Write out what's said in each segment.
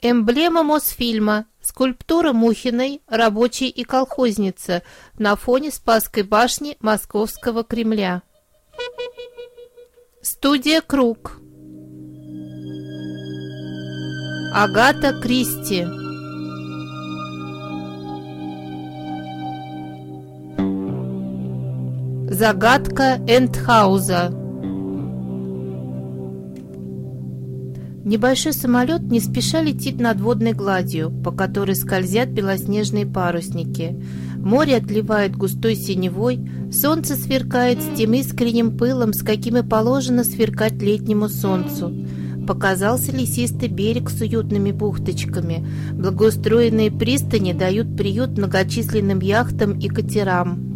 Эмблема Мосфильма. Скульптура Мухиной, рабочий и колхозница на фоне Спасской башни Московского Кремля. Студия «Круг». Агата Кристи. Загадка Эндхауза. Небольшой самолет не спеша летит над водной гладью, по которой скользят белоснежные парусники. Море отливает густой синевой, солнце сверкает с тем искренним пылом, с каким и положено сверкать летнему солнцу. Показался лесистый берег с уютными бухточками. Благоустроенные пристани дают приют многочисленным яхтам и катерам.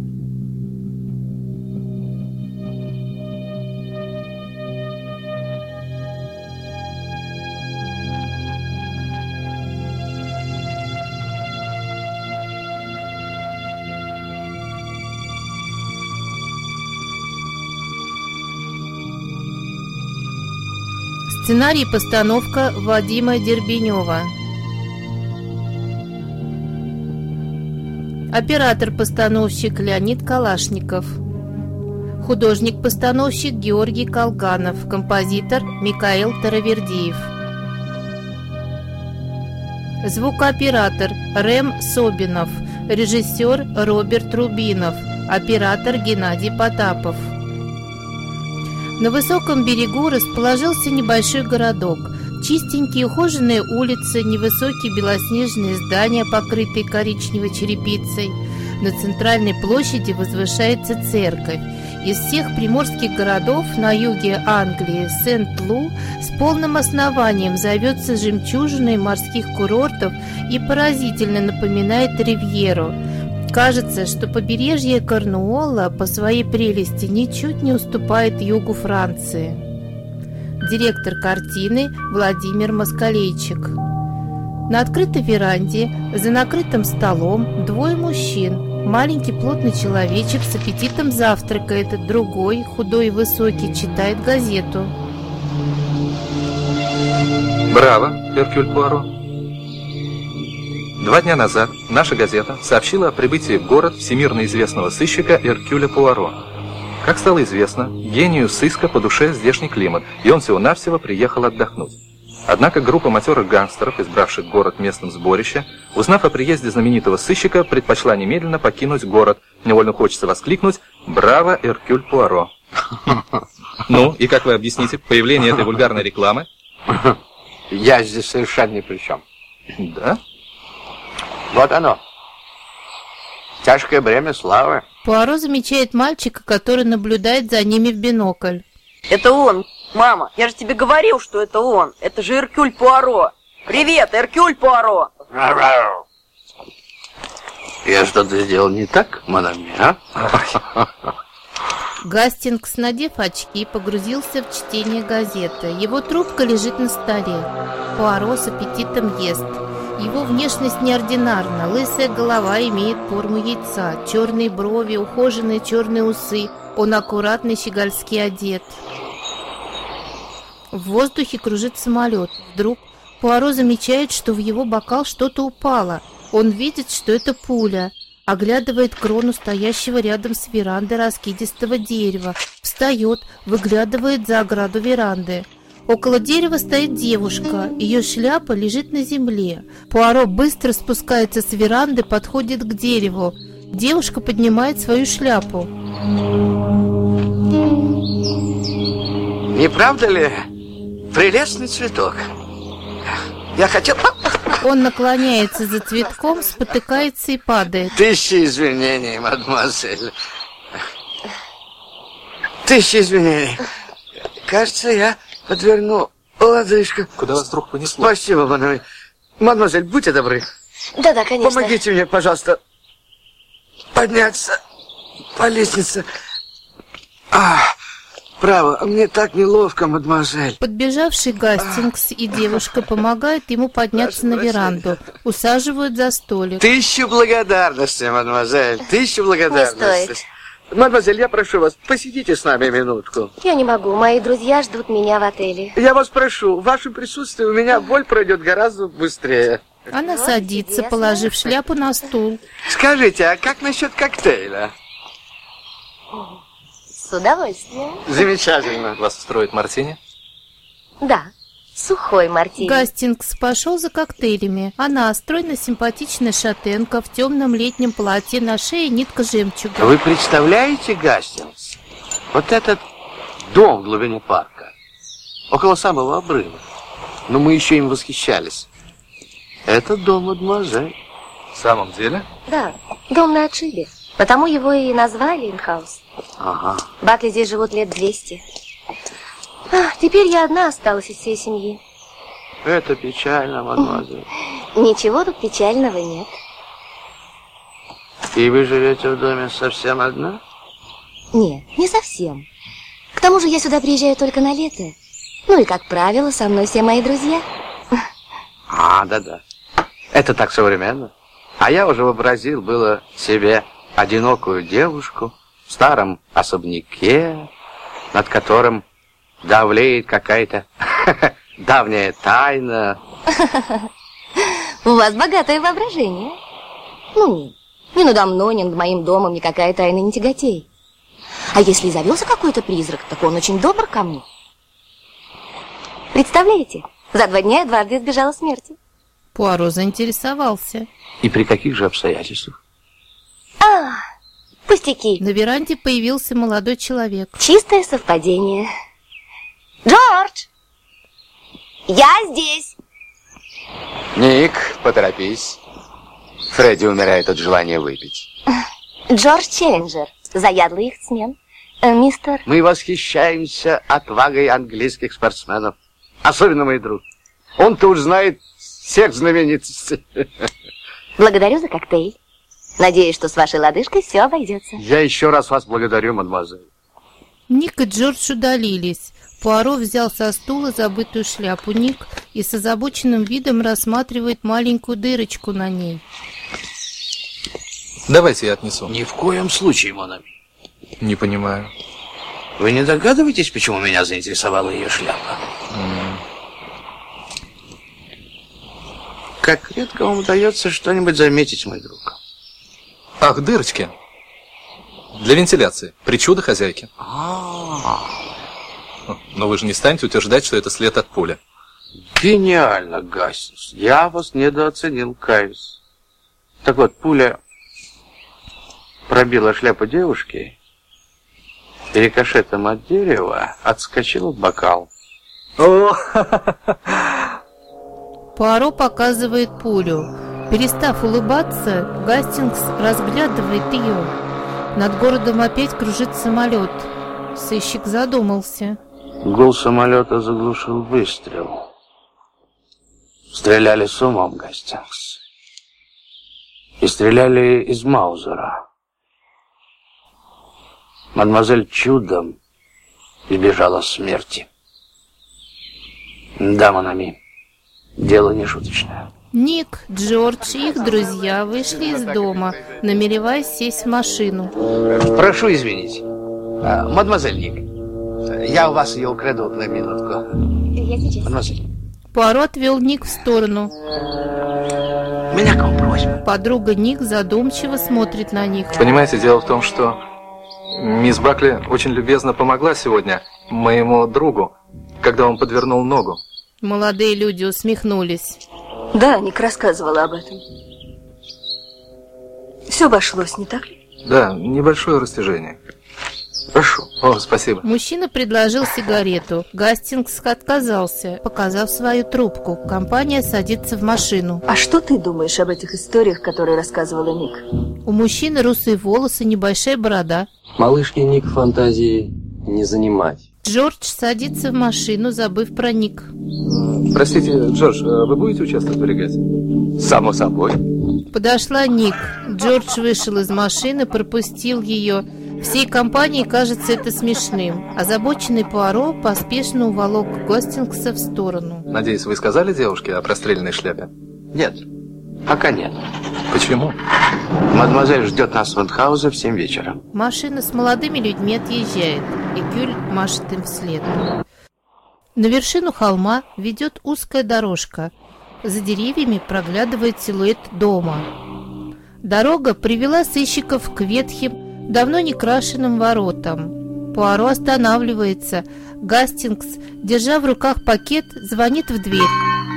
Сценарий и постановка Вадима Дербенева. Оператор-постановщик Леонид Калашников. Художник-постановщик Георгий Колганов. Композитор Микаэл Таравердиев. Звукооператор Рэм Собинов. Режиссер Роберт Рубинов. Оператор Геннадий Потапов. На высоком берегу расположился небольшой городок. Чистенькие ухоженные улицы, невысокие белоснежные здания, покрытые коричневой черепицей. На центральной площади возвышается церковь. Из всех приморских городов на юге Англии Сент-Лу с полным основанием зовется жемчужиной морских курортов и поразительно напоминает Ривьеру. Кажется, что побережье Корнуолла по своей прелести ничуть не уступает югу Франции. Директор картины Владимир Москалейчик. На открытой веранде, за накрытым столом, двое мужчин. Маленький плотный человечек с аппетитом завтракает, другой, худой и высокий, читает газету. Браво, Эркюль Пуаро. 2 дня назад наша газета сообщила о прибытии в город всемирно известного сыщика Эркюля Пуаро. Как стало известно, гению сыска по душе здешний климат, и он всего-навсего приехал отдохнуть. Однако группа матерых гангстеров, избравших город местом сборища, узнав о приезде знаменитого сыщика, предпочла немедленно покинуть город. Невольно хочется воскликнуть «Браво, Эркюль Пуаро!». Ну, и как вы объясните появление этой вульгарной рекламы? Я здесь совершенно ни при чем. Да? Вот оно. Тяжкое бремя славы. Пуаро замечает мальчика, который наблюдает за ними в бинокль. Это он, мама. Я же тебе говорил, что это он. Это же Эркюль Пуаро. Привет, Эркюль Пуаро. Я что-то сделал не так, мадам, а? Гастингс, надев очки, погрузился в чтение газеты. Его трубка лежит на столе. Пуаро с аппетитом ест. Его внешность неординарна. Лысая голова имеет форму яйца, черные брови, ухоженные черные усы. Он аккуратно щегольски одет. В воздухе кружит самолет. Вдруг Пуаро замечает, что в его бокал что-то упало. Он видит, что это пуля. Оглядывает крону стоящего рядом с верандой раскидистого дерева. Встает, выглядывает за ограду веранды. Около дерева стоит девушка. Ее шляпа лежит на земле. Пуаро быстро спускается с веранды, подходит к дереву. Девушка поднимает свою шляпу. Не правда ли прелестный цветок? Я хотел... Он наклоняется за цветком, спотыкается и падает. 1000 извинений, мадемуазель. 1000 извинений. Кажется, я подвернул лодыжку. Куда вас вдруг понесло? Спасибо, мадемуазель. Мадемуазель, будьте добры. Да, конечно. Помогите мне, пожалуйста, подняться по лестнице. Право, мне так неловко, мадемуазель. Подбежавший Гастингс и девушка помогают ему подняться на веранду. Усаживают за столик. 1000 благодарностей, мадемуазель. 1000 благодарностей. Не стоит. Мадемуазель, я прошу вас, посидите с нами минутку. Я не могу, мои друзья ждут меня в отеле. Я вас прошу, в вашем присутствии у меня боль пройдет гораздо быстрее. Она Вот, садится, чудесно. положив шляпу на стул. Скажите, а как насчет коктейля? С удовольствием. Замечательно. Вас устроит мартини? Да, сухой мартини. Гастингс пошел за коктейлями. Она стройно-симпатичная шатенка в темном летнем платье, на шее нитка жемчуга. Вы представляете, Гастингс, вот этот дом в глубине парка, около самого обрыва, но мы еще им восхищались. Это дом мадемуазель. В самом деле? Да, дом на отшибе. Потому его и назвали инхаус. Ага. Батли здесь живут лет 200. Теперь я одна осталась из всей семьи. Это печально, мадемуазель. Ничего тут печального нет. И вы живете в доме совсем одна? Нет, не совсем. К тому же я сюда приезжаю только на лето. Ну и, как правило, со мной все мои друзья. Да-да. Это так современно. А я уже вообразил было себе одинокую девушку в старом особняке, над которым давлеет какая-то давняя тайна. У вас богатое воображение. Ну, нет. Ни надо мной, ни над моим домом никакая тайна не тяготей. А если и завелся какой-то призрак, так он очень добр ко мне. Представляете, за 2 дня я дважды избежала смерти. Пуаро заинтересовался. И при каких же обстоятельствах? Пустяки. На веранде появился молодой человек. Чистое совпадение. Джордж! Я здесь! Ник, поторопись. Фредди умирает от желания выпить. Джордж Челленджер, заядлый яхтсмен. Мистер... Мы восхищаемся отвагой английских спортсменов. Особенно мой друг. Он-то уж знает всех знаменитостей. Благодарю за коктейль. Надеюсь, что с вашей лодыжкой все обойдется. Я еще раз вас благодарю, мадемуазель. Ник и Джордж удалились. Пуаро взял со стула забытую шляпу Ник и с озабоченным видом рассматривает маленькую дырочку на ней. Давайте я отнесу. Ни в коем случае, Монами. Не понимаю. Вы не догадываетесь, почему меня заинтересовала ее шляпа? Как редко вам удается что-нибудь заметить, мой друг. Ах, дырочки. Для вентиляции. Причуда хозяйки. Но вы же не станете утверждать, что это след от пули. Гениально, Гастингс. Я вас недооценил, каюсь. Так вот, пуля пробила шляпу девушки и рикошетом от дерева отскочила в бокал. Пуаро показывает пулю. Перестав улыбаться, Гастингс разглядывает ее. Над городом опять кружит самолет. Сыщик задумался. Гул самолета заглушил выстрел. Стреляли с умом, Гастингс. И стреляли из Маузера. Мадемуазель чудом избежала смерти. Да, Монами, дело не шуточное. Ник, Джордж и их друзья вышли из дома, намереваясь сесть в машину. Прошу извинить. Мадемуазель Ник, я у вас ее украду на минутку. Я сейчас. Мадемуазель. Пуаро отвел Ник в сторону. У меня к вам просьба. Подруга Ник задумчиво смотрит на них. Понимаете, дело в том, что мисс Бакли очень любезно помогла сегодня моему другу, когда он подвернул ногу. Молодые люди усмехнулись. Да, Ник рассказывала об этом. Все обошлось, не так ли? Да, небольшое растяжение. Прошу. О, спасибо. Мужчина предложил сигарету. Гастингс отказался, показав свою трубку. Компания садится в машину. А что ты думаешь об этих историях, которые рассказывала Ник? У мужчины русые волосы, небольшая борода. Малышке Ник фантазии не занимать. Джордж садится в машину, забыв про Ник. Простите, Джордж, вы будете участвовать в регате? Само собой. Подошла Ник. Джордж вышел из машины, пропустил ее. Всей компании кажется это смешным. Озабоченный Пуаро поспешно уволок Гастингса в сторону. Надеюсь, вы сказали девушке о простреленной шляпе? Нет. Пока нет. Почему? Мадемуазель ждет нас в Вандхаузе в 7 вечера. Машина с молодыми людьми отъезжает, и Кюль машет им вслед. На вершину холма ведет узкая дорожка. За деревьями проглядывает силуэт дома. Дорога привела сыщиков к ветхим, давно не крашенным воротам. Пуаро останавливается. Гастингс, держа в руках пакет, звонит в дверь.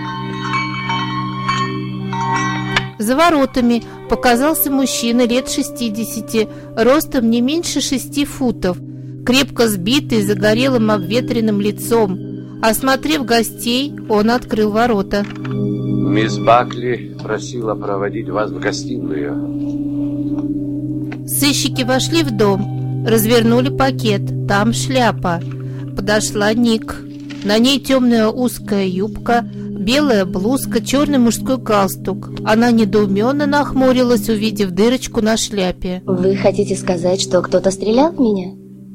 За воротами показался мужчина лет 60, ростом не меньше 6 футов, крепко сбитый, загорелым обветренным лицом. Осмотрев гостей, он открыл ворота. Мисс Бакли просила проводить вас в гостиную. Сыщики вошли в дом, развернули пакет, там шляпа. Подошла Ник. На ней темная узкая юбка, белая блузка, черный мужской галстук. Она недоуменно нахмурилась, увидев дырочку на шляпе. Вы хотите сказать, что кто-то стрелял в меня?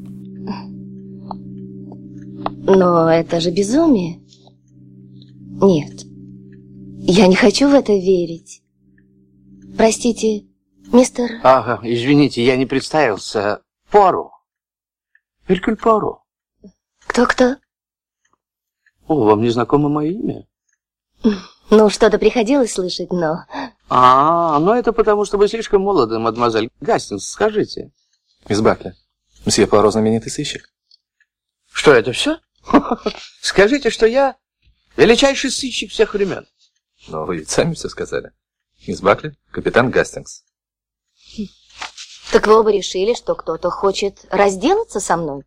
Но это же безумие. Нет, я не хочу в это верить. Простите, мистер... Ага, извините, я не представился. Пуаро. Эркюль Пуаро. Кто-кто? О, вам не знакомо мое имя? Ну, что-то приходилось слышать, но... Ну это потому, что вы слишком молоды, мадемуазель. Гастингс, скажите. Мисс Бакли, мсье Пуаро знаменитый сыщик. Что, это все? Скажите, что я величайший сыщик всех времен. Но вы ведь сами все сказали. Мисс Бакли, капитан Гастингс. Так вы оба решили, что кто-то хочет разделаться со мной?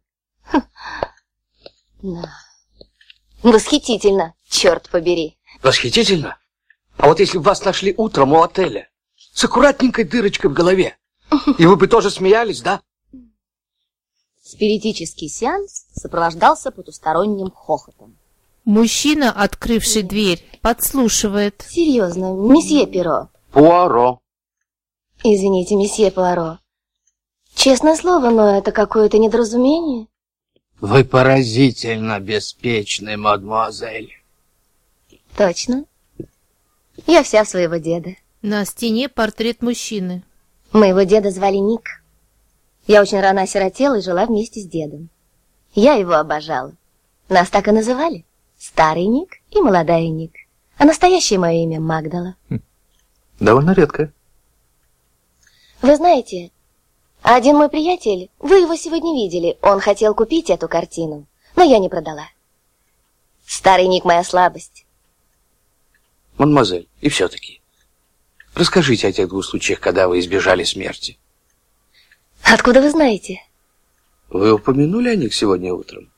Да. Восхитительно, черт побери. Восхитительно? А вот если бы вас нашли утром у отеля с аккуратненькой дырочкой в голове, и вы бы тоже смеялись, да? Спиритический сеанс сопровождался потусторонним хохотом. Мужчина, открывший дверь, подслушивает. Серьезно, месье Перо. Пуаро. Извините, месье Пуаро. Честное слово, но это какое-то недоразумение. Вы поразительно беспечны, мадемуазель. Точно. Я вся в своего деда. На стене портрет мужчины. Моего деда звали Ник. Я очень рано осиротела и жила вместе с дедом. Я его обожала. Нас так и называли. Старый Ник и молодая Ник. А настоящее мое имя Магдала. Довольно редкое. Вы знаете, один мой приятель, вы его сегодня видели, он хотел купить эту картину, но я не продала. Старый Ник моя слабость. Мадемуазель, и все-таки, расскажите о тех 2 случаях, когда вы избежали смерти. Откуда вы знаете? Вы упомянули о них сегодня утром?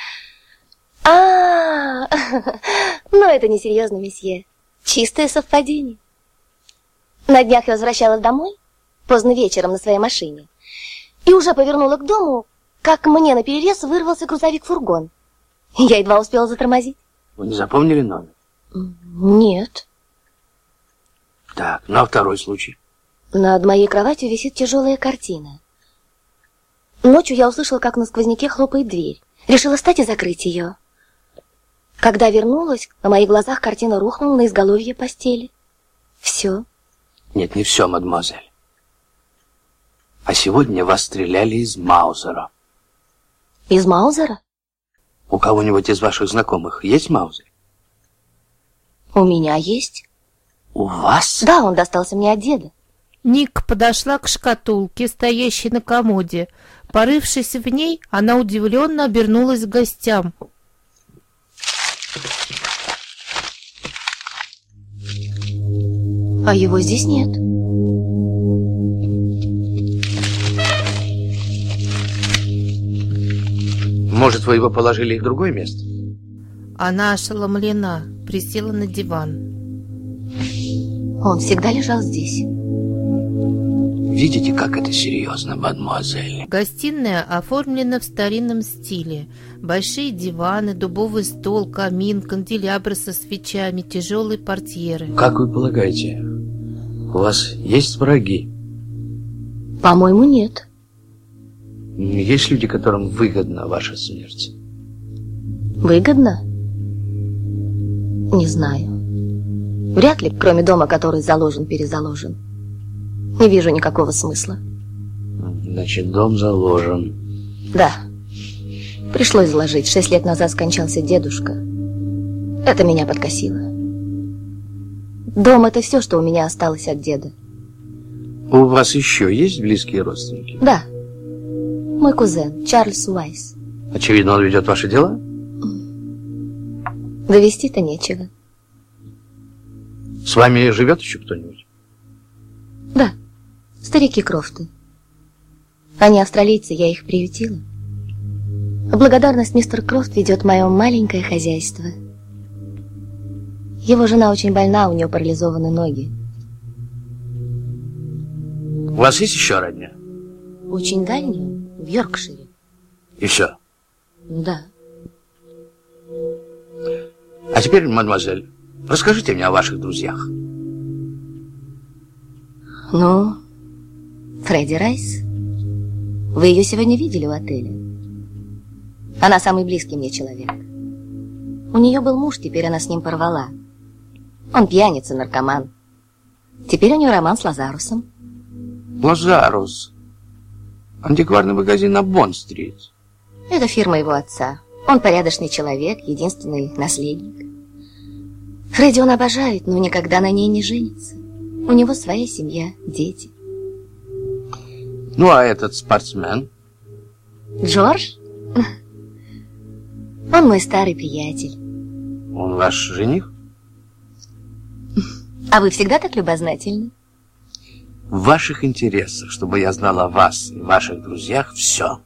Ну это несерьезно, месье. Чистое совпадение. На днях я возвращалась домой, поздно вечером на своей машине, и уже повернула к дому, как мне наперерез вырвался грузовик-фургон. Я едва успела затормозить. Вы не запомнили номер? Нет. Так, ну а второй случай? Над моей кроватью висит тяжелая картина. Ночью я услышала, как на сквозняке хлопает дверь. Решила встать и закрыть ее. Когда вернулась, на моих глазах картина рухнула на изголовье постели. Все. Нет, не все, мадемуазель. А сегодня вас стреляли из Маузера. Из Маузера? У кого-нибудь из ваших знакомых есть Маузер? У меня есть. У вас? Да, он достался мне от деда. Ник подошла к шкатулке, стоящей на комоде. Порывшись в ней, она удивленно обернулась к гостям. А его здесь нет. Может, вы его положили в другое место? Она ошеломлена, присела на диван. Он всегда лежал здесь. Видите, как это серьезно, мадемуазель? Гостиная оформлена в старинном стиле. Большие диваны, дубовый стол, камин, канделябры со свечами, тяжелые портьеры. Как вы полагаете, у вас есть враги? По-моему, нет. Есть люди, которым выгодна ваша смерть? Выгодно? Не знаю. Вряд ли, кроме дома, который заложен-перезаложен. Не вижу никакого смысла. Значит, дом заложен. Да. Пришлось заложить. 6 лет назад скончался дедушка. Это меня подкосило. Дом — это все, что у меня осталось от деда. У вас еще есть близкие родственники? Да. Мой кузен, Чарльз Уайс. Очевидно, он ведет ваши дела? Довести-то нечего. С вами живет еще кто-нибудь? Да. Старики Крофты. Они австралийцы, я их приютила. В благодарность мистер Крофт ведет мое маленькое хозяйство. Его жена очень больна, у нее парализованы ноги. У вас есть еще родня? Очень дальнюю, в Йоркшире. И все? Да. А теперь, мадемуазель, расскажите мне о ваших друзьях. Ну, Фредди Райс. Вы ее сегодня видели в отеле? Она самый близкий мне человек. У нее был муж, теперь она с ним порвала. Он пьяница, наркоман. Теперь у нее роман с Лазарусом. Лазарус. Антикварный магазин на Бонд-стрит. Это фирма его отца. Он порядочный человек, единственный наследник. Фредди он обожает, но никогда на ней не женится. У него своя семья, дети. Ну, а этот спортсмен? Джордж? Он мой старый приятель. Он ваш жених? А вы всегда так любознательны? В ваших интересах, чтобы я знала о вас и ваших друзьях все.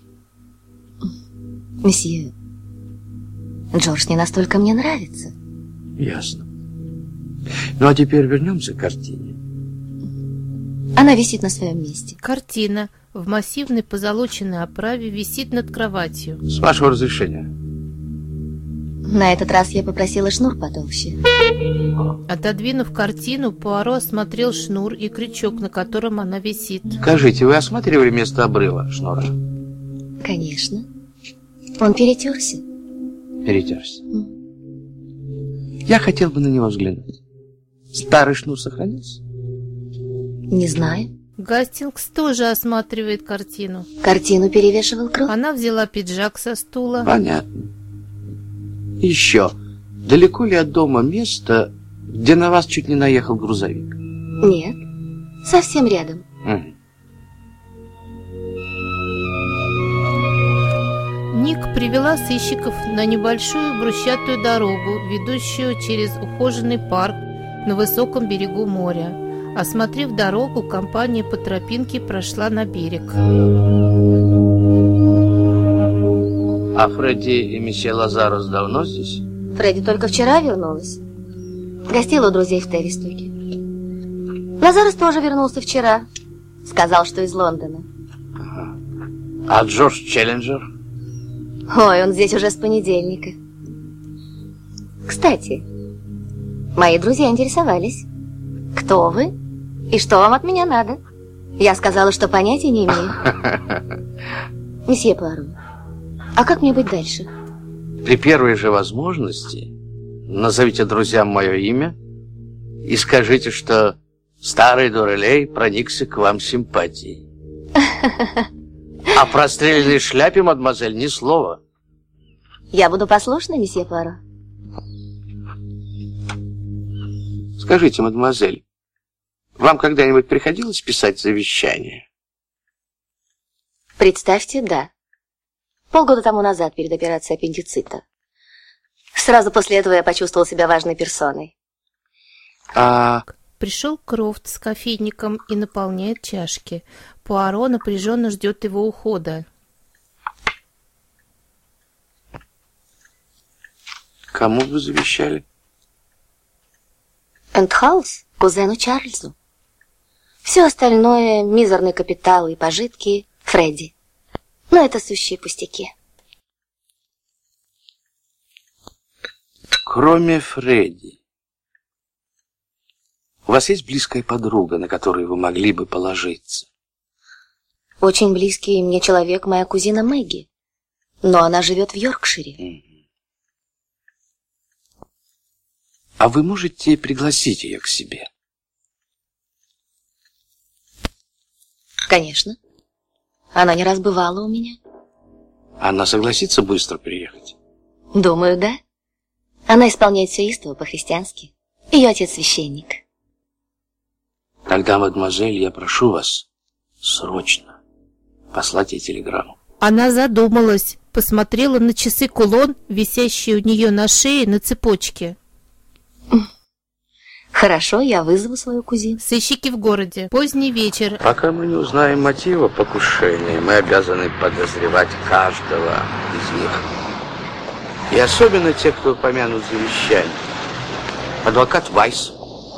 Месье, Джордж не настолько мне нравится. Ясно. Ну, а теперь вернемся к картине. Она висит на своем месте. Картина в массивной позолоченной оправе висит над кроватью. С вашего разрешения. На этот раз я попросила шнур потолще. Отодвинув картину, Пуаро осмотрел шнур и крючок, на котором она висит. Скажите, вы осматривали место обрыва шнура? Конечно. Он перетерся. Перетерся. Я хотел бы на него взглянуть. Старый шнур сохранился? Не знаю. Гастингс тоже осматривает картину. Картину перевешивал Крофт. Она взяла пиджак со стула. Понятно. Еще. Далеко ли от дома место, где на вас чуть не наехал грузовик? Нет. Совсем рядом. Ник привела сыщиков на небольшую брусчатую дорогу, ведущую через ухоженный парк на высоком берегу моря. Осмотрев дорогу, компания по тропинке прошла на берег. А Фредди и месье Лазарус давно здесь? Фредди только вчера вернулась. Гостила у друзей в Терристоке. Лазарус тоже вернулся вчера. Сказал, что из Лондона. Ага. А Джордж Челленджер? Ой, он здесь уже с понедельника. Кстати, мои друзья интересовались. Кто вы и что вам от меня надо? Я сказала, что понятия не имею. Месье Пуаро, а как мне быть дальше? При первой же возможности назовите друзьям мое имя и скажите, что старый Дурелей проникся к вам симпатией. О простреленной шляпе, мадемуазель, ни слова. Я буду послушна, месье Пуаро. Скажите, мадемуазель, вам когда-нибудь приходилось писать завещание? Представьте, да. Полгода тому назад, перед операцией аппендицита. Сразу после этого я почувствовала себя важной персоной. Пришел Крофт с кофейником и наполняет чашки. Пуаро напряженно ждет его ухода. Кому вы завещали? Энтхаус, кузену Чарльзу. Все остальное, мизерный капитал и пожитки, Фредди. Но это сущие пустяки. Кроме Фредди, у вас есть близкая подруга, на которую вы могли бы положиться? Очень близкий мне человек, моя кузина Мэгги. Но она живет в Йоркшире. А вы можете пригласить ее к себе? Конечно. Она не раз бывала у меня. Она согласится быстро приехать? Думаю, да. Она исполняет все истово по-христиански. Ее отец священник. Тогда, мадемуазель, я прошу вас срочно послать ей телеграмму. Она задумалась, посмотрела на часы-кулон, висящие у нее на шее на цепочке. Хорошо, я вызову свою кузину. Сыщики в городе. Поздний вечер. Пока мы не узнаем мотива покушения, мы обязаны подозревать каждого из них. И особенно тех, кто упомянут в завещании. Адвокат Вайс,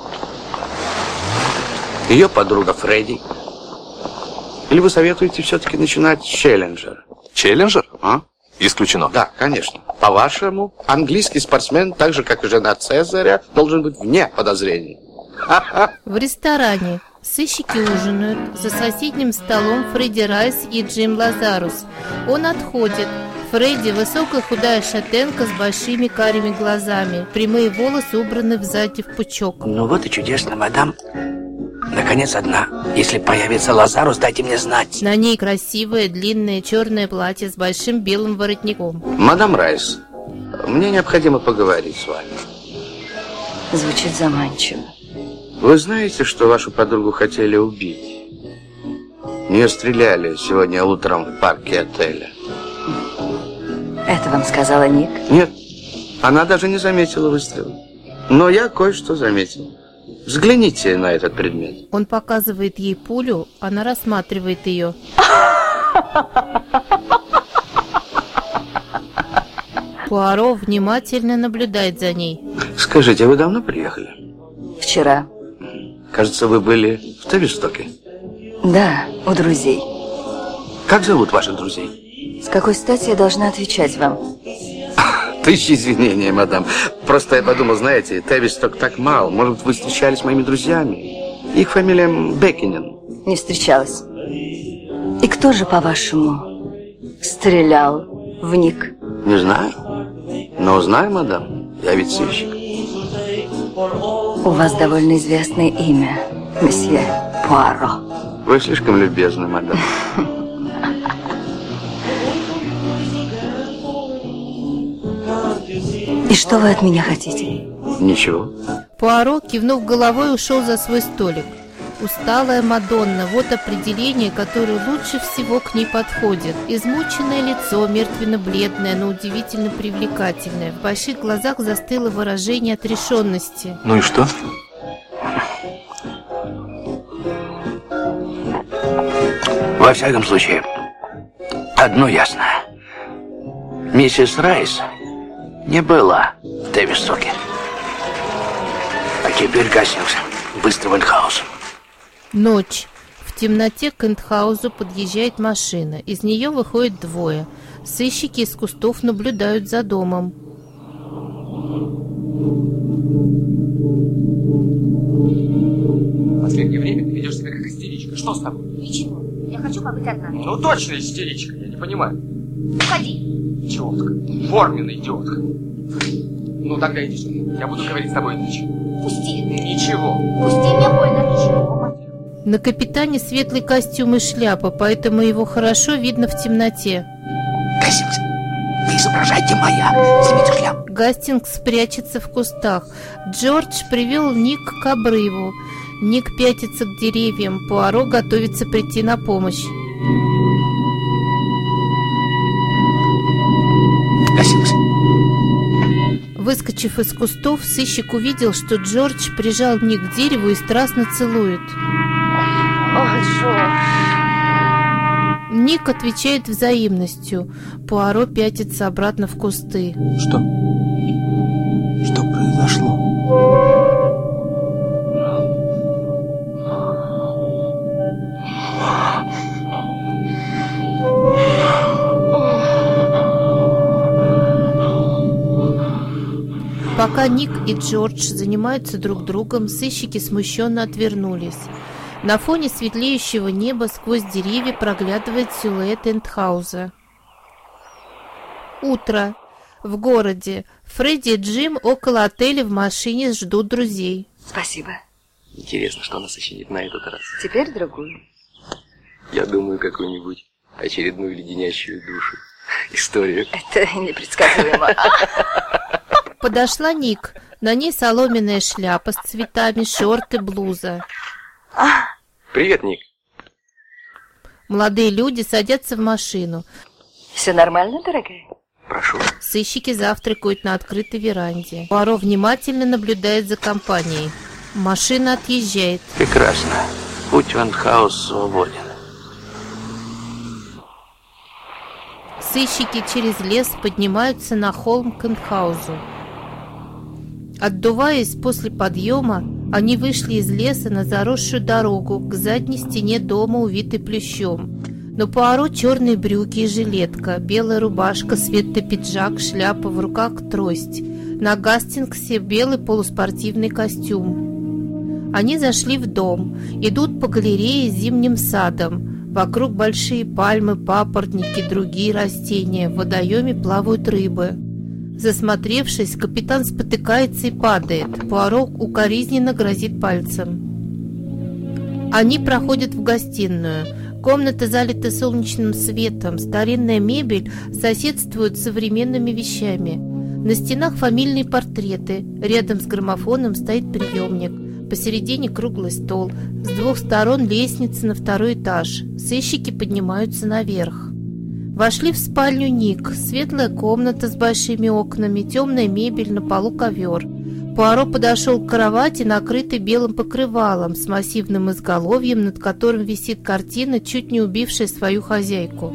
ее подруга Фредди. Или вы советуете все-таки начинать с Челленджера? Челленджер? А? Исключено. Да, конечно. По-вашему, английский спортсмен, так же, как и жена Цезаря, должен быть вне подозрений. В ресторане. Сыщики ужинают. За соседним столом Фредди Райс и Джим Лазарус. Он отходит. Фредди – высокая худая шатенка с большими карими глазами. Прямые волосы убраны сзади в пучок. Ну вот и чудесно, мадам. Наконец одна. Если появится Лазарус, дайте мне знать. На ней красивое длинное черное платье с большим белым воротником. Мадам Райс, мне необходимо поговорить с вами. Звучит заманчиво. Вы знаете, что вашу подругу хотели убить? В нее стреляли сегодня утром в парке отеля. Это вам сказала Ник? Нет, она даже не заметила выстрела. Но я кое-что заметил. Взгляните на этот предмет. Он показывает ей пулю, она рассматривает ее. Пуаро внимательно наблюдает за ней. Скажите, вы давно приехали? Вчера. Кажется, вы были в Тавистоке. Да, у друзей. Как зовут ваших друзей? С какой стати я должна отвечать вам? Тысячи извинений, мадам. Просто я подумал, знаете, Тависток так мал. Может, вы встречались с моими друзьями? Их фамилия Бекинен. Не встречалась. И кто же, по-вашему, стрелял в Ник? Не знаю. Но узнаю, мадам. Я ведь сыщик. У вас довольно известное имя, месье Пуаро. Вы слишком любезны, мадам. И что вы от меня хотите? Ничего. Пуаро, кивнув головой, ушел за свой столик. Усталая Мадонна, вот определение, которое лучше всего к ней подходит. Измученное лицо, мертвенно-бледное, но удивительно привлекательное. В больших глазах застыло выражение отрешенности. Ну и что? Во всяком случае, одно ясно. Миссис Райс не была в Тавистоке. А теперь Гастингс. Быстро в Эндхаус. Ночь. В темноте к Эндхаузу подъезжает машина. Из нее выходит двое. Сыщики из кустов наблюдают за домом. В последнее время ты ведешь себя как истеричка. Что с тобой? Ничего, я хочу побыть одна. Ну точно истеричка, я не понимаю. Уходи. Идиотка. Форменная идиотка. Ну тогда иди сюда. Я буду говорить с тобой иначе. Пусти. Ничего. Пусти, мне больно. Ничего. На капитане светлый костюм и шляпа, поэтому его хорошо видно в темноте. Гастингс, не изображайте моя. Снимите шляпу. Гастингс прячется в кустах. Джордж привел Ник к обрыву. Ник пятится к деревьям. Пуаро готовится прийти на помощь. Гастингс. Выскочив из кустов, сыщик увидел, что Джордж прижал Ник к дереву и страстно целует. О, Джордж. Ник отвечает взаимностью. Пуаро пятится обратно в кусты. Что? Что произошло? Пока Ник и Джордж занимаются друг другом, сыщики смущенно отвернулись. На фоне светлеющего неба сквозь деревья проглядывает силуэт Эндхауза. Утро. В городе. Фредди и Джим около отеля в машине ждут друзей. Спасибо. Интересно, что она сочинит на этот раз. Теперь другую. Я думаю, какую-нибудь очередную леденящую душу историю. Это непредсказуемо. Подошла Ник. На ней соломенная шляпа с цветами, шорты, блуза. Привет, Ник. Молодые люди садятся в машину. Все нормально, дорогая? Прошу. Сыщики завтракают на открытой веранде. Пуаро внимательно наблюдает за компанией. Машина отъезжает. Прекрасно. Путь в Энтхаус свободен. Сыщики через лес поднимаются на холм к Энтхаузу. Отдуваясь после подъема, они вышли из леса на заросшую дорогу к задней стене дома, увитой плющом. На Пуаро черные брюки и жилетка, белая рубашка, светлый пиджак, шляпа, в руках трость. На Гастингсе белый полуспортивный костюм. Они зашли в дом, идут по галерее с зимним садом. Вокруг большие пальмы, папоротники, другие растения. В водоеме плавают рыбы. Засмотревшись, капитан спотыкается и падает. Пуаро укоризненно грозит пальцем. Они проходят в гостиную. Комната залита солнечным светом. Старинная мебель соседствует с современными вещами. На стенах фамильные портреты. Рядом с граммофоном стоит приемник. Посередине круглый стол. С двух сторон лестница на второй этаж. Сыщики поднимаются наверх. Вошли в спальню Ник. Светлая комната с большими окнами, темная мебель, на полу ковер. Пуаро подошел к кровати, накрытой белым покрывалом, с массивным изголовьем, над которым висит картина, чуть не убившая свою хозяйку.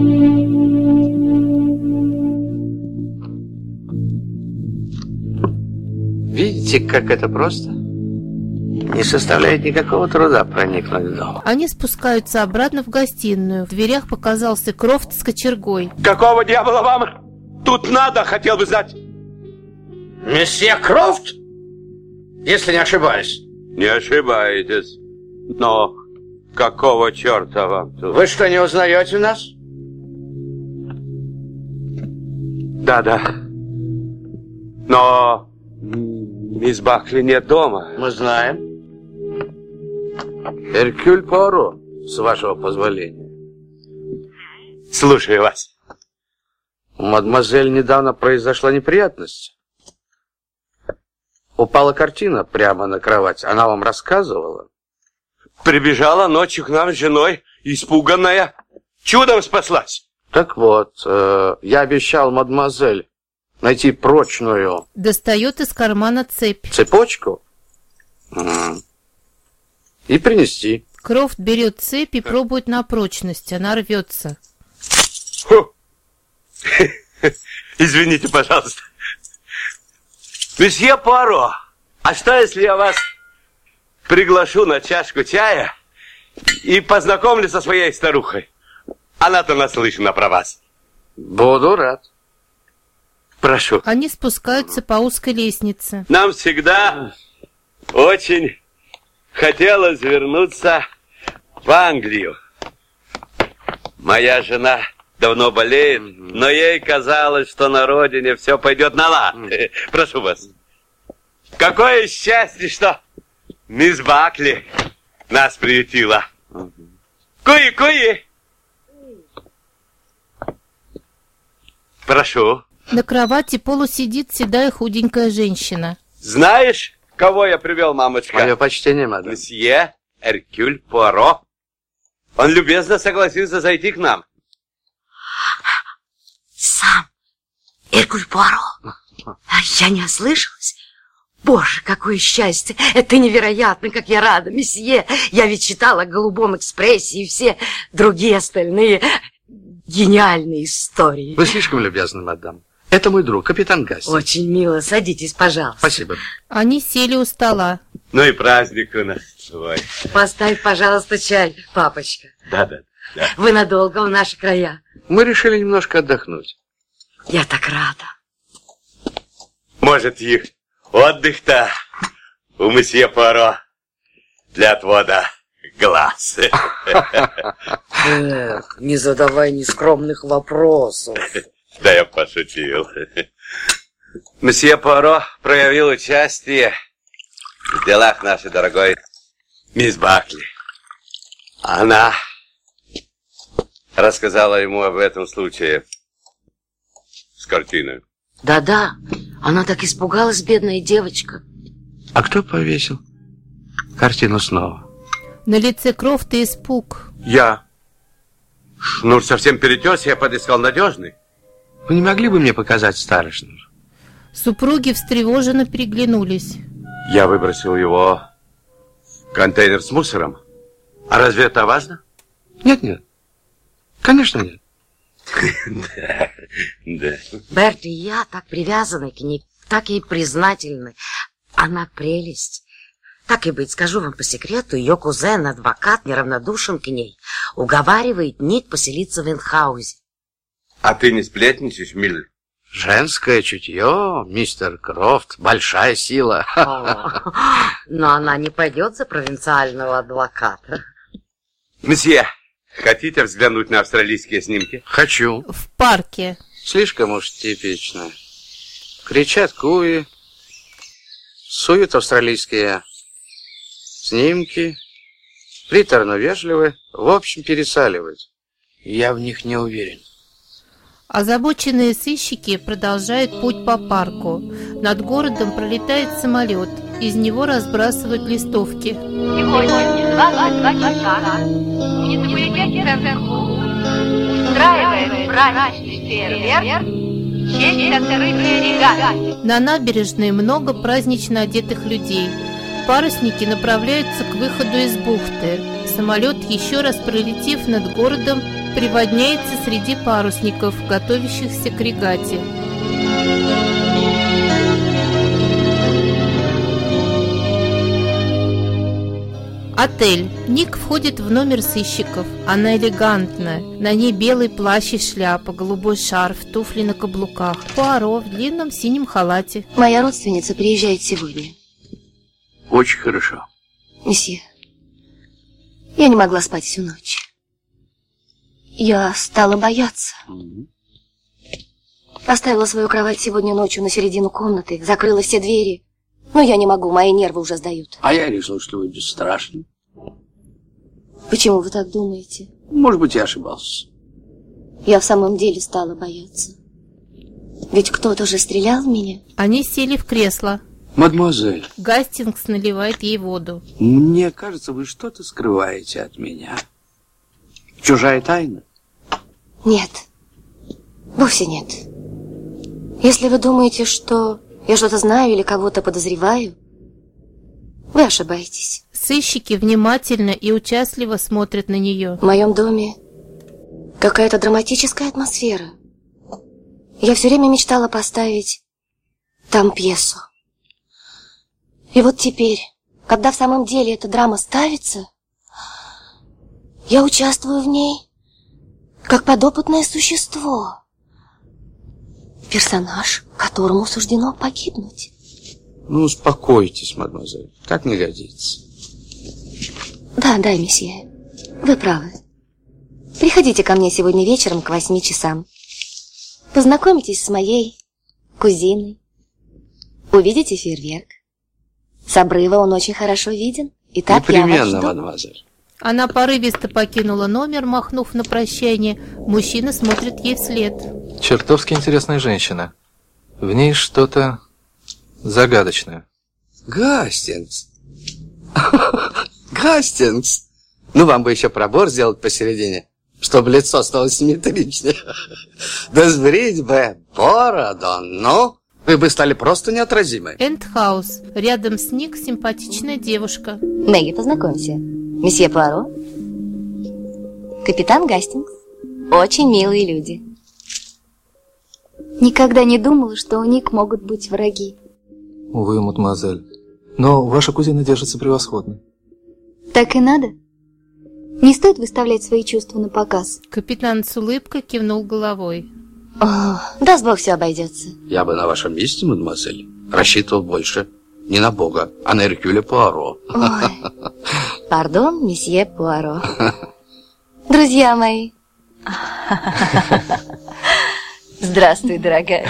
Видите, как это просто? Не составляет никакого труда проникнуть в дом. Они спускаются обратно в гостиную. В дверях показался Крофт с кочергой. Какого дьявола вам тут надо, хотел бы знать? Месье Крофт? Если не ошибаюсь. Не ошибаетесь. Но какого черта вам тут? Вы что, не узнаете нас? Да. Но мисс Бакли нет дома. Мы знаем. Эркюль Пуаро, с вашего позволения. Слушаю вас. У мадемуазель недавно произошла неприятность. Упала картина прямо на кровать. Она вам рассказывала? Прибежала ночью к нам с женой, испуганная. Чудом спаслась. Так вот, я обещал мадемуазель найти прочную... Достает из кармана цепь. Цепочку? И принести. Крофт берет цепь и пробует на прочность. Она рвется. Извините, пожалуйста. Месье Пуаро, а что, если я вас приглашу на чашку чая и познакомлю со своей старухой? Она-то наслышана про вас. Буду рад. Прошу. Они спускаются по узкой лестнице. Нам всегда очень хотелось вернуться в Англию. Моя жена давно болеет, но ей казалось, что на родине все пойдет на лад. Прошу вас. Какое счастье, что мисс Бакли нас приютила. Куи-куи. Прошу. На кровати полусидит седая худенькая женщина. Знаешь, кого я привел, мамочка? Мое почтение, мадам. Месье Эркюль Пуаро. Он любезно согласился зайти к нам. Сам Эркюль Пуаро? Я не ослышалась? Боже, какое счастье! Это невероятно, как я рада, месье! Я ведь читала о «Голубом экспрессе» и все другие остальные гениальные истории. Вы слишком любезны, мадам. Это мой друг, капитан Гастингс. Очень мило. Садитесь, пожалуйста. Спасибо. Они сели у стола. Ну и праздник у нас свой. Поставь, пожалуйста, чай, папочка. Да. Вы надолго в наши края? Мы решили немножко отдохнуть. Я так рада. Может, их отдых-то у месье Пуаро для отвода глаз. Эх, не задавай нескромных вопросов. Да я пошутил. Месье Пуаро проявил участие в делах нашей дорогой мисс Бакли. Она рассказала ему об этом случае с картиной. Да-да, она так испугалась, бедная девочка. А кто повесил картину снова? На лице Крофта испуг. Я. Шнур совсем перетерся, я подыскал надежный. Вы не могли бы мне показать старый шнур? Супруги встревоженно переглянулись. Я выбросил его в контейнер с мусором. А разве это важно? Нет. Конечно, нет. Да. Берт и я так привязаны к ней, так ей признательны. Она прелесть. Так и быть, скажу вам по секрету, ее кузен, адвокат, неравнодушен к ней, уговаривает Ник поселиться в Энхаузе. А ты не сплетничаешь, Миллер? Женское чутье, мистер Крофт, большая сила. Но она не пойдет за провинциального адвоката. Месье, хотите взглянуть на австралийские снимки? Хочу. В парке. Слишком уж типично. Кричат куи, суют австралийские снимки, приторно вежливы, в общем, пересаливают. Я в них не уверен. Озабоченные сыщики продолжают путь по парку. Над городом пролетает самолет. Из него разбрасывают листовки. Сегодня, 22 часа, муниципалитет устраивает праздничный фейерверк в честь открытия регаты. На набережной много празднично одетых людей. Парусники направляются к выходу из бухты. Самолет, еще раз пролетев над городом, приводняется среди парусников, готовящихся к регате. Отель. Ник входит в номер сыщиков. Она элегантная. На ней белый плащ и шляпа, голубой шарф, туфли на каблуках. Пуаро в длинном синем халате. Моя родственница приезжает сегодня. Очень хорошо. Месье, я не могла спать всю ночь. Я стала бояться. Поставила свою кровать сегодня ночью на середину комнаты, закрыла все двери. Но я не могу, мои нервы уже сдают. А я решил, что вы бесстрашны. Почему вы так думаете? Может быть, я ошибался. Я в самом деле стала бояться. Ведь кто-то же стрелял в меня. Они сели в кресло. Мадемуазель. Гастингс наливает ей воду. Мне кажется, вы что-то скрываете от меня. Чужая тайна? Нет. Вовсе нет. Если вы думаете, что я что-то знаю или кого-то подозреваю, вы ошибаетесь. Сыщики внимательно и участливо смотрят на нее. В моем доме какая-то драматическая атмосфера. Я все время мечтала поставить там пьесу. И вот теперь, когда в самом деле эта драма ставится, я участвую в ней как подопытное существо. Персонаж, которому суждено погибнуть. Ну, успокойтесь, мадемуазель. Так не годится. Да, месье. Вы правы. Приходите ко мне сегодня вечером к 8 часам. Познакомитесь с моей кузиной. Увидите фейерверк. С обрыва он очень хорошо виден. Итак, я вас жду. Непременно, мадемуазель. Она порывисто покинула номер, махнув на прощание. Мужчина смотрит ей вслед. Чертовски интересная женщина. В ней что-то загадочное. Гастингс. Гастингс. Ну, вам бы еще пробор сделать посередине, чтобы лицо стало симметричнее. Да сбрить бы бороду, ну... Вы бы стали просто неотразимы. Эндхаус. Рядом с Ник симпатичная девушка. Мэгги, познакомься. Месье Пуаро. Капитан Гастингс. Очень милые люди. Никогда не думала, что у Ник могут быть враги. Увы, мадемуазель. Но ваша кузина держится превосходно. Так и надо. Не стоит выставлять свои чувства на показ. Капитан с улыбкой кивнул головой. О, даст Бог, все обойдется. Я бы на вашем месте, мадемуазель, рассчитывал больше не на Бога, а на Эркюля Пуаро. Ой, пардон, месье Пуаро. Друзья мои, Здравствуй, дорогая.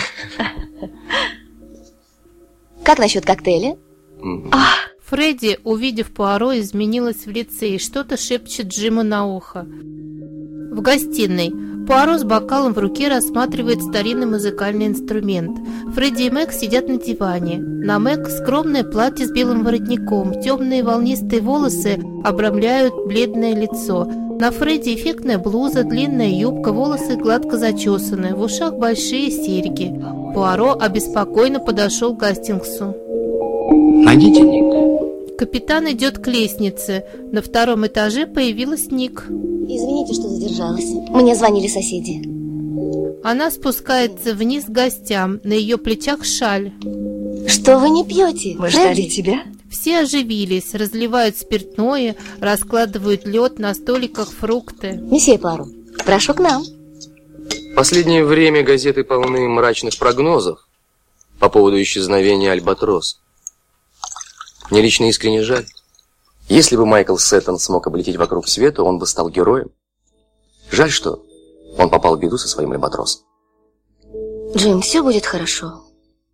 Как насчет коктейля? Фредди, увидев Пуаро, изменилась в лице и что-то шепчет Джиму на ухо. В гостиной Пуаро с бокалом в руке рассматривает старинный музыкальный инструмент. Фредди и Мэг сидят на диване. На Мэг скромное платье с белым воротником, темные волнистые волосы обрамляют бледное лицо. На Фредди эффектная блуза, длинная юбка, волосы гладко зачесаны, в ушах большие серьги. Пуаро обеспокоенно подошел к Гастингсу. Найдите Ник. Капитан идет к лестнице. На втором этаже появилась Ник. Извините, что задержалась. Мне звонили соседи. Она спускается вниз к гостям. На ее плечах шаль. Что вы не пьете? Мы ждали тебя. Все оживились, разливают спиртное, раскладывают лед, на столиках фрукты. Месье Пуаро, прошу к нам. В последнее время газеты полны мрачных прогнозов по поводу исчезновения Альбатроса. Мне лично искренне жаль. Если бы Майкл Сэттон смог облететь вокруг света, он бы стал героем. Жаль, что он попал в беду со своим Альбатросом. Джим, все будет хорошо.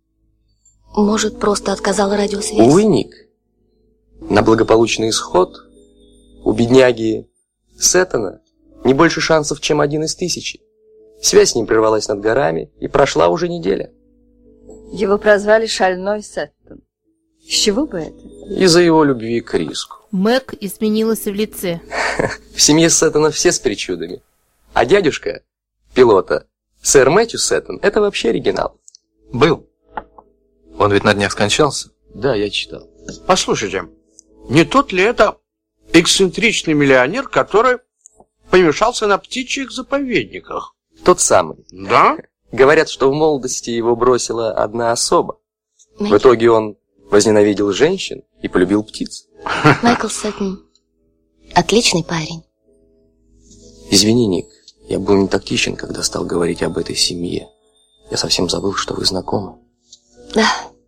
Может, просто отказала радиосвязь? Увы, Ник. На благополучный исход у бедняги Сэттона не больше шансов, чем 1 из 1000. Связь с ним прервалась над горами, и прошла уже неделя. Его прозвали Шальной Сэттон. С чего бы это? Из-за его любви к риску. Мэг изменилась в лице. В семье Сэттона все с причудами. А дядюшка пилота, сэр Мэтью Сэттон, это вообще оригинал. Был. Он ведь на днях скончался? Да, я читал. Послушайте, не тот ли это эксцентричный миллионер, который помешался на птичьих заповедниках? Тот самый. Да? Говорят, что в молодости его бросила одна особа. В итоге он возненавидел женщин и полюбил птиц. Майкл Сэттон отличный парень. Извини, Ник, я был не тактичен, когда стал говорить об этой семье. Я совсем забыл, что вы знакомы. Да.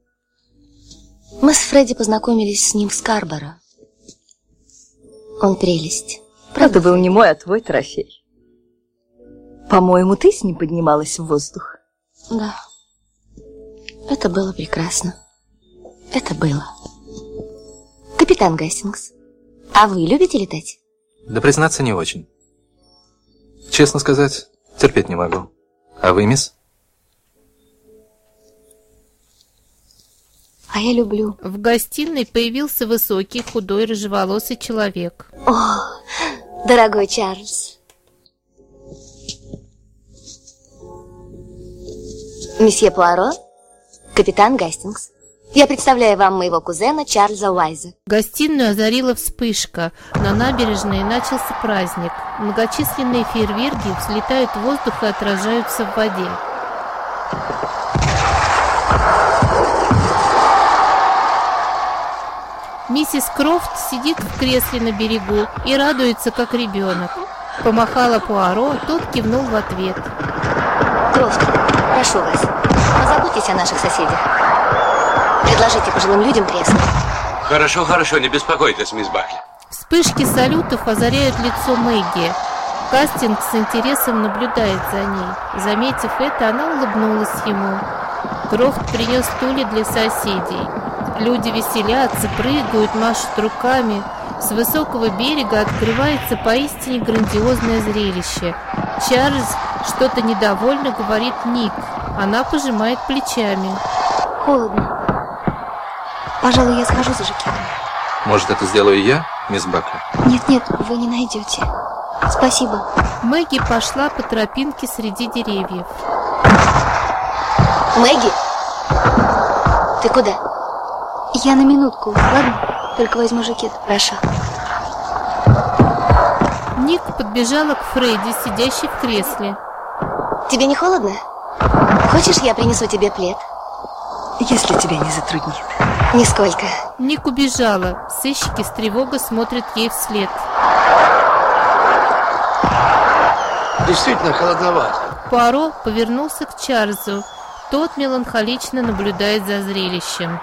Мы с Фредди познакомились с ним в Скарборо. Он прелесть. Правда, был не мой, а твой трофей. По-моему, ты с ним поднималась в воздух. Да. Это было прекрасно. Это было. Капитан Гастингс, а вы любите летать? Да, признаться, не очень. Честно сказать, терпеть не могу. А вы, мисс? А я люблю. В гостиной появился высокий, худой, рыжеволосый человек. О, дорогой Чарльз. Месье Пуаро, капитан Гастингс. Я представляю вам моего кузена Чарльза Уайза. Гостиную озарила вспышка. На набережной начался праздник. Многочисленные фейерверки взлетают в воздух и отражаются в воде. Миссис Крофт сидит в кресле на берегу и радуется, как ребенок. Помахала Пуаро, тот кивнул в ответ. Крофт, прошу вас, позаботьтесь о наших соседях. Предложите пожилым людям кресло. Хорошо, хорошо, не беспокойтесь, мисс Бакли. Вспышки салютов озаряют лицо Мэгги. Гастингс с интересом наблюдает за ней. Заметив это, она улыбнулась ему. Крофт принес стулья для соседей. Люди веселятся, прыгают, машут руками. С высокого берега открывается поистине грандиозное зрелище. Чарльз что-то недовольно говорит Ник. Она пожимает плечами. Холодно. Пожалуй, я схожу за жакетом. Может, это сделаю я, мисс Бакли? Нет, вы не найдете. Спасибо. Мэгги пошла по тропинке среди деревьев. Мэгги, ты куда? Я на минутку, ладно? Только возьму жакет. Хорошо. Ник подбежала к Фредди, сидящей в кресле. Тебе не холодно? Хочешь, я принесу тебе плед? Если тебя не затруднит. Нисколько. Ник убежала. Сыщики с тревогой смотрят ей вслед. Действительно холодновато. Пуаро повернулся к Чарльзу. Тот меланхолично наблюдает за зрелищем.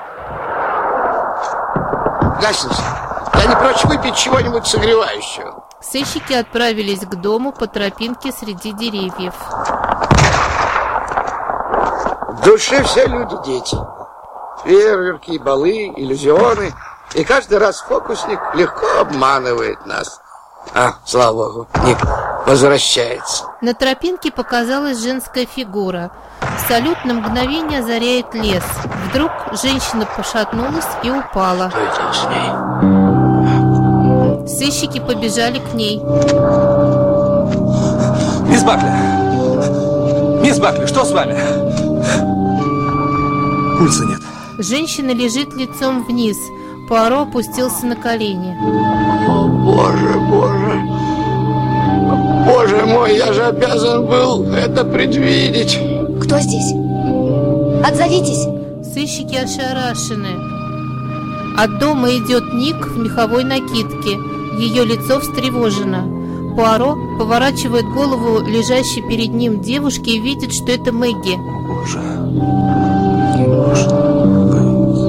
Гастингс, я не прочь выпить чего-нибудь согревающего. Сыщики отправились к дому по тропинке среди деревьев. В душе все люди дети. Фейерверки, балы, иллюзионы. И каждый раз фокусник легко обманывает нас. Слава богу, Ник возвращается. На тропинке показалась женская фигура. Салют на мгновение озаряет лес. Вдруг женщина пошатнулась и упала. Что это с ней? Сыщики побежали к ней. Мисс Бакли! Мисс Бакли, что с вами? Пульса нет. Женщина лежит лицом вниз. Пуаро опустился на колени. О, боже, боже. Боже мой, я же обязан был это предвидеть. Кто здесь? Отзовитесь. Сыщики ошарашены. От дома идет Ник в меховой накидке. Ее лицо встревожено. Пуаро поворачивает голову лежащей перед ним девушки и видит, что это Мэгги. Боже, не может быть.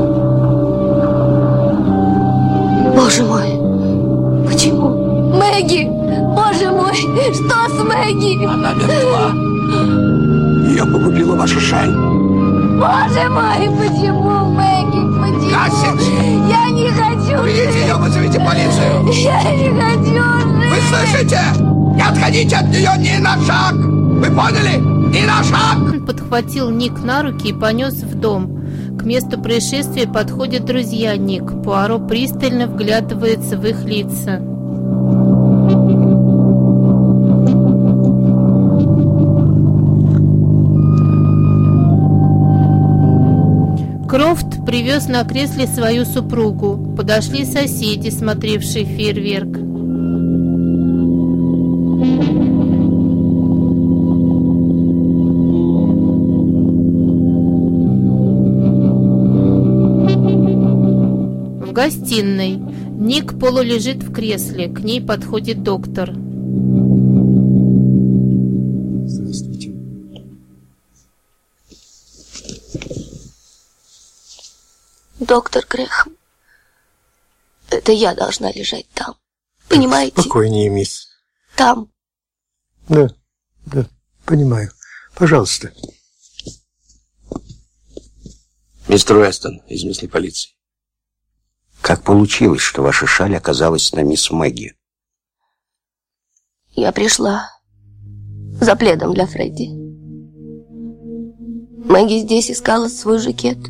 Боже мой, почему? Мэгги! Боже мой, что с Мэгги? Она мертва. Ее погубила ваша шаль. Боже мой, почему, Мэгги? Почему? Гастингс! Я не хочу Уведите жить! ее, вызовите полицию! Я не хочу жить! Вы слышите? Не отходите от нее ни на шаг! Вы поняли? Ни на шаг! Он подхватил Ник на руки и понес в дом. К месту происшествия подходят друзья Ник. Пуаро пристально вглядывается в их лица. Крофт привез на кресле свою супругу. Подошли соседи, смотревшие фейерверк. В гостиной. Ник полулежит в кресле. К ней подходит доктор. Здравствуйте. Доктор Грэхэм, это я должна лежать там. Понимаете? Спокойнее, мисс. Там. Да, понимаю. Пожалуйста. Мистер Уэстон из местной полиции. Как получилось, что ваша шаль оказалась на мисс Мэгги? Я пришла за пледом для Фредди. Мэгги здесь искала свой жакет.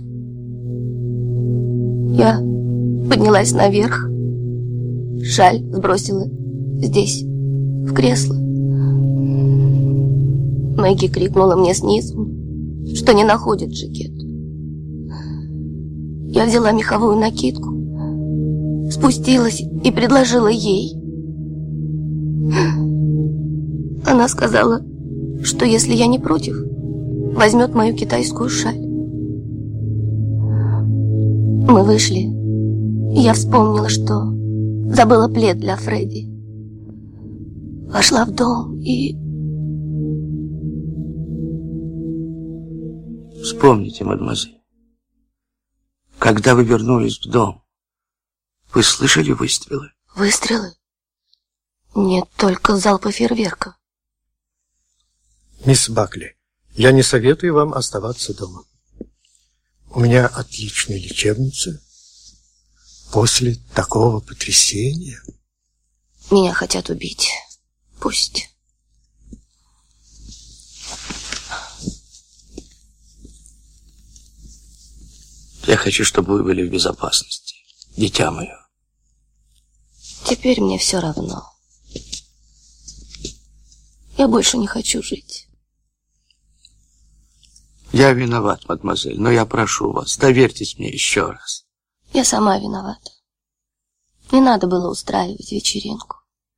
Я поднялась наверх. Шаль сбросила здесь, в кресло. Мэгги крикнула мне снизу, что не находит жакет. Я взяла меховую накидку, спустилась и предложила ей. Она сказала, что если я не против, возьмет мою китайскую шаль. Мы вышли, и я вспомнила, что забыла плед для Фредди. Вошла в дом и... Вспомните, мадемуазель. Когда вы вернулись в дом, вы слышали выстрелы? Выстрелы? Нет, только залпы фейерверка. Мисс Бакли, я не советую вам оставаться дома. У меня отличная лечебница. После такого потрясения... Меня хотят убить. Пусть. Я хочу, чтобы вы были в безопасности, дитя мое. Теперь мне все равно. Я больше не хочу жить. Я виноват, мадемуазель, но я прошу вас, доверьтесь мне еще раз. Я сама виновата. Не надо было устраивать вечеринку.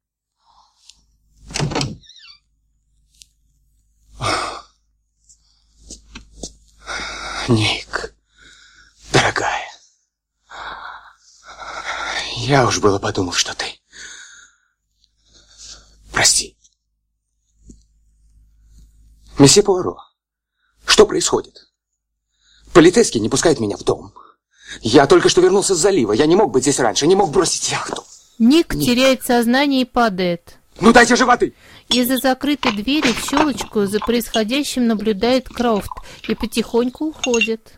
Ник, дорогая, я уж было подумал, что ты... Прости. Месье Пуаро, что происходит? Полицейский не пускает меня в дом. Я только что вернулся с залива. Я не мог быть здесь раньше, не мог бросить яхту. Ник теряет сознание и падает. Ну дайте же воды! Из-за закрытой двери в щелочку за происходящим наблюдает Крофт и потихоньку уходит.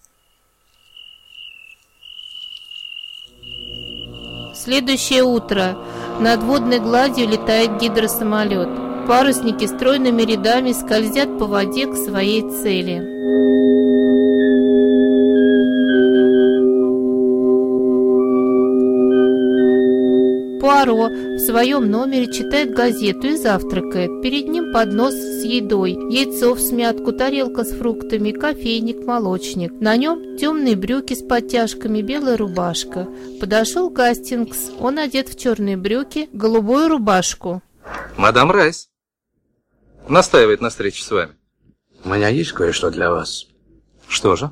Следующее утро. Над водной гладью летает гидросамолет. Парусники стройными рядами скользят по воде к своей цели. Пуаро в своем номере читает газету и завтракает. Перед ним поднос с едой, яйцо всмятку, тарелка с фруктами, кофейник, молочник. На нем темные брюки с подтяжками, белая рубашка. Подошел Гастингс. Он одет в черные брюки, голубую рубашку. Мадам Райс настаивает на встрече с вами. У меня есть кое-что для вас. Что же?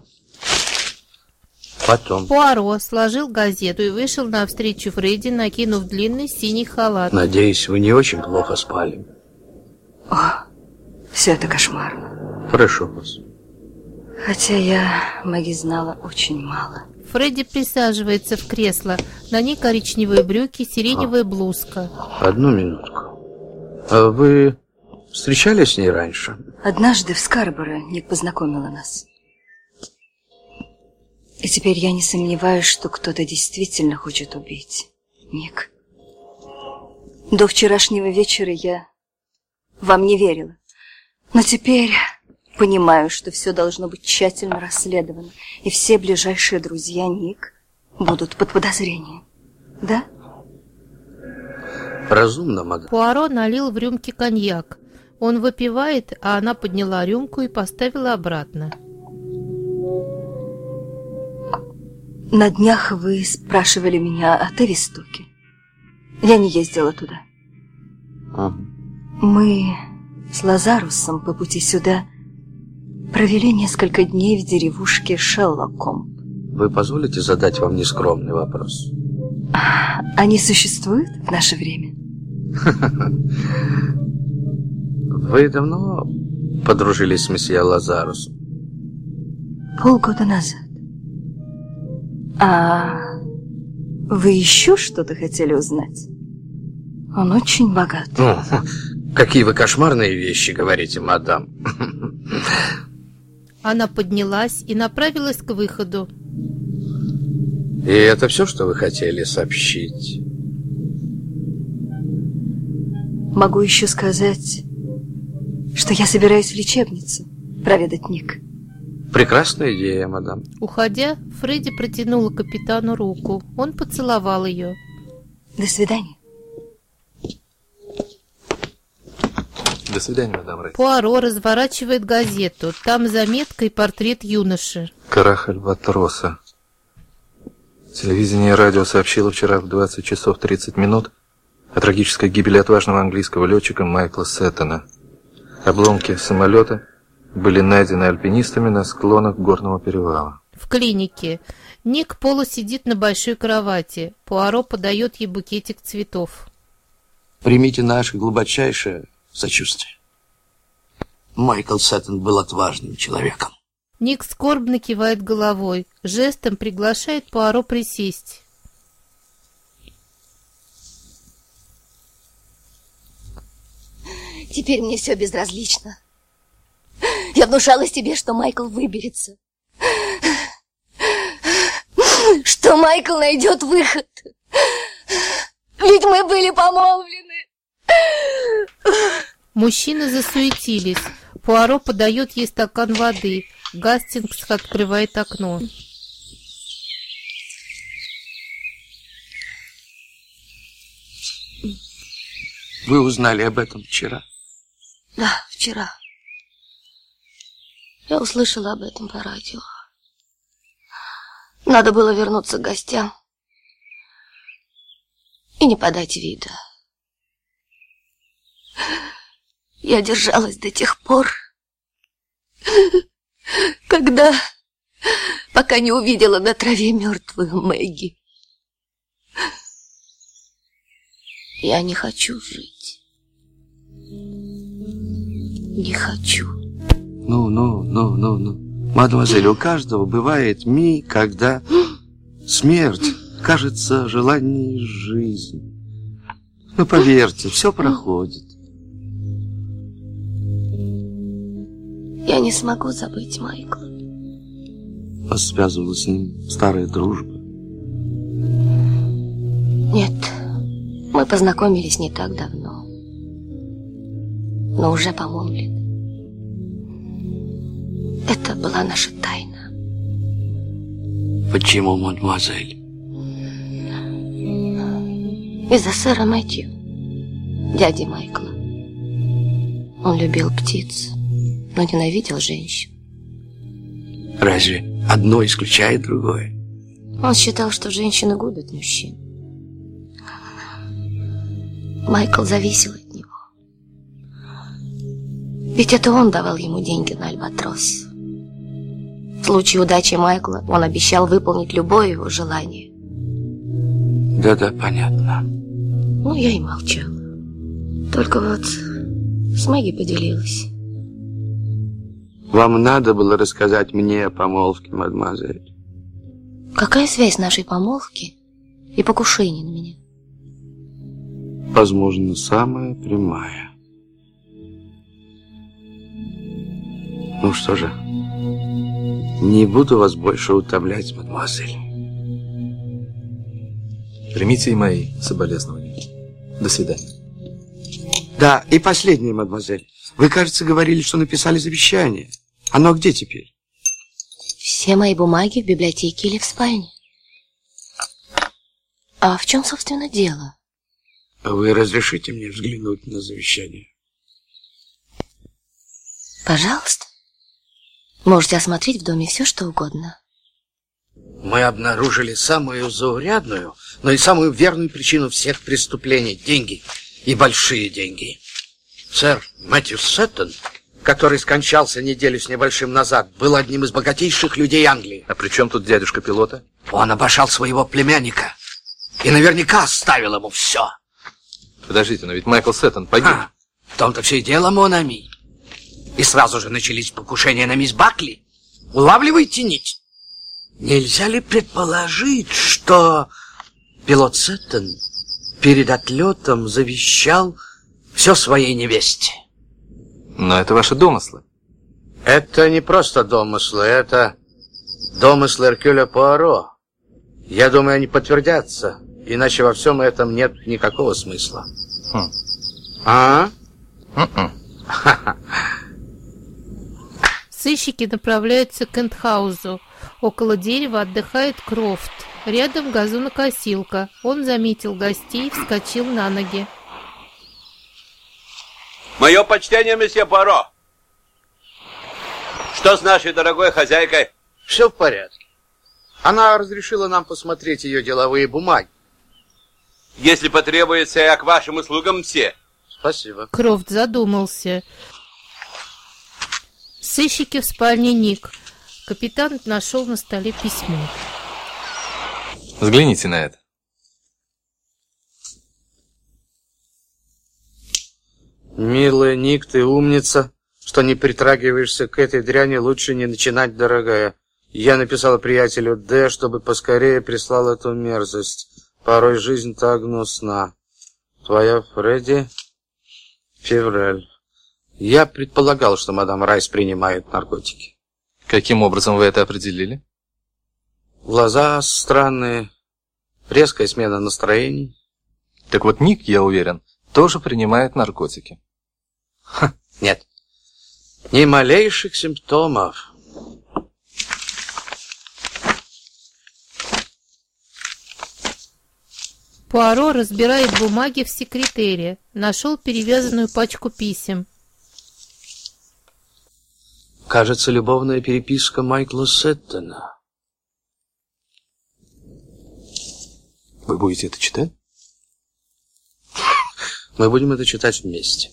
Потом. Пуаро сложил газету и вышел навстречу Фредди, накинув длинный синий халат. Надеюсь, вы не очень плохо спали. О, все это кошмарно. Прошу вас. Хотя я Мэгги знала очень мало. Фредди присаживается в кресло. На ней коричневые брюки, сиреневая блузка. Одну минутку. А вы встречались с ней раньше? Однажды в Скарборо Ник познакомила нас. И теперь я не сомневаюсь, что кто-то действительно хочет убить Ник. До вчерашнего вечера я вам не верила. Но теперь понимаю, что все должно быть тщательно расследовано. И все ближайшие друзья Ник будут под подозрением. Да? Разумно, мадам. Пуаро налил в рюмки коньяк. Он выпивает, а она подняла рюмку и поставила обратно. На днях вы спрашивали меня о Тевистоке. Я не ездила туда. Мы с Лазарусом по пути сюда провели несколько дней в деревушке Шеллокомб. Вы позволите задать вам нескромный вопрос? Они существуют в наше время? Вы давно подружились с месье Лазарусом? Полгода назад. А вы еще что-то хотели узнать? Он очень богат. Какие вы кошмарные вещи говорите, мадам. Она поднялась и направилась к выходу. И это все, что вы хотели сообщить? Могу еще сказать, что я собираюсь в лечебницу проведать Ник. Прекрасная идея, мадам. Уходя, Фредди протянула капитану руку. Он поцеловал ее. До свидания. До свидания, мадам Райс. Пуаро разворачивает газету. Там заметка и портрет юноши. Крах Альбатроса. Телевидение и радио сообщило вчера в 20 часов 30 минут о трагической гибели отважного английского летчика Майкла Сеттона. Обломки самолета были найдены альпинистами на склонах горного перевала. В клинике. Ник полусидит на большой кровати. Пуаро подает ей букетик цветов. Примите наше глубочайшее сочувствие. Майкл Сеттон был отважным человеком. Ник скорбно кивает головой. Жестом приглашает Пуаро присесть. Теперь мне все безразлично. Я внушала себе, что Майкл выберется. Что Майкл найдет выход. Ведь мы были помолвлены. Мужчины засуетились. Пуаро подает ей стакан воды. Гастингс открывает окно. Вы узнали об этом вчера? Да, вчера. Я услышала об этом по радио. Надо было вернуться к гостям и не подать вида. Я держалась до тех пор, пока не увидела на траве мертвую Мэгги. Я не хочу жить. Не хочу. Ну. Мадемуазель, у каждого бывает миг, когда смерть кажется желанней жизни. Но поверьте, все проходит. Я не смогу забыть Майкла. Вас связывала с ним старая дружба? Нет, мы познакомились не так давно, но уже помолвлены. Это была наша тайна. Почему, мадемуазель? Из-за сэра Мэтью, дяди Майкла. Он любил птиц, но ненавидел женщин. Разве одно исключает другое? Он считал, что женщины губят мужчин. Майкл зависел от него. Ведь это он давал ему деньги на Альбатрос. В случае удачи Майкла он обещал выполнить любое его желание. Да-да, понятно. Ну, я и молчала. Только вот с Мэгги поделилась. Вам надо было рассказать мне о помолвке, мадемуазель. Какая связь нашей помолвки и покушения на меня? Возможно, самая прямая. Ну что же, не буду вас больше утомлять, мадемуазель. Примите и мои соболезнования. До свидания. Да, и последнее, мадемуазель. Вы, кажется, говорили, что написали завещание. Оно где теперь? Все мои бумаги в библиотеке или в спальне. А в чем, собственно, дело? Вы разрешите мне взглянуть на завещание? Пожалуйста. Можете осмотреть в доме все, что угодно. Мы обнаружили самую заурядную, но и самую верную причину всех преступлений – деньги. И большие деньги. Сэр Мэтью Сеттон, который скончался неделю с небольшим назад, был одним из богатейших людей Англии. А при чем тут дядюшка пилота? Он обожал своего племянника и наверняка оставил ему все. Подождите, но ведь Майкл Сеттон погиб. В том-то все и дело, Монами. И сразу же начались покушения на мисс Бакли. Улавливаете нить? Нельзя ли предположить, что пилот Сеттон перед отлетом завещал все своей невесте? Но это ваши домыслы. Это не просто домыслы, это домыслы Эркюля Пуаро. Я думаю, они подтвердятся, иначе во всем этом нет никакого смысла. А? Сыщики направляются к Эндхаузу. Около дерева отдыхает Крофт. Рядом газонокосилка. Он заметил гостей, вскочил на ноги. Мое почтение, месье Пуаро. Что с нашей дорогой хозяйкой? Все в порядке. Она разрешила нам посмотреть ее деловые бумаги. Если потребуется, я к вашим услугам, все. Спасибо. Крофт задумался. Сыщики в спальне Ник. Капитан нашел на столе письмо. Взгляните на это. Милая Ник, ты умница, что не притрагиваешься к этой дряни, лучше не начинать, дорогая. Я написала приятелю Д, чтобы поскорее прислал эту мерзость. Порой жизнь так гнусна. Твоя Фредди Февраль. Я предполагал, что мадам Райс принимает наркотики. Каким образом вы это определили? Глаза странные, резкая смена настроений. Так вот, Ник, я уверен, тоже принимает наркотики. Нет, ни малейших симптомов. Пуаро разбирает бумаги в секретере. Нашел перевязанную пачку писем. Кажется, любовная переписка Майкла Сеттона. Вы будете это читать? Мы будем это читать вместе.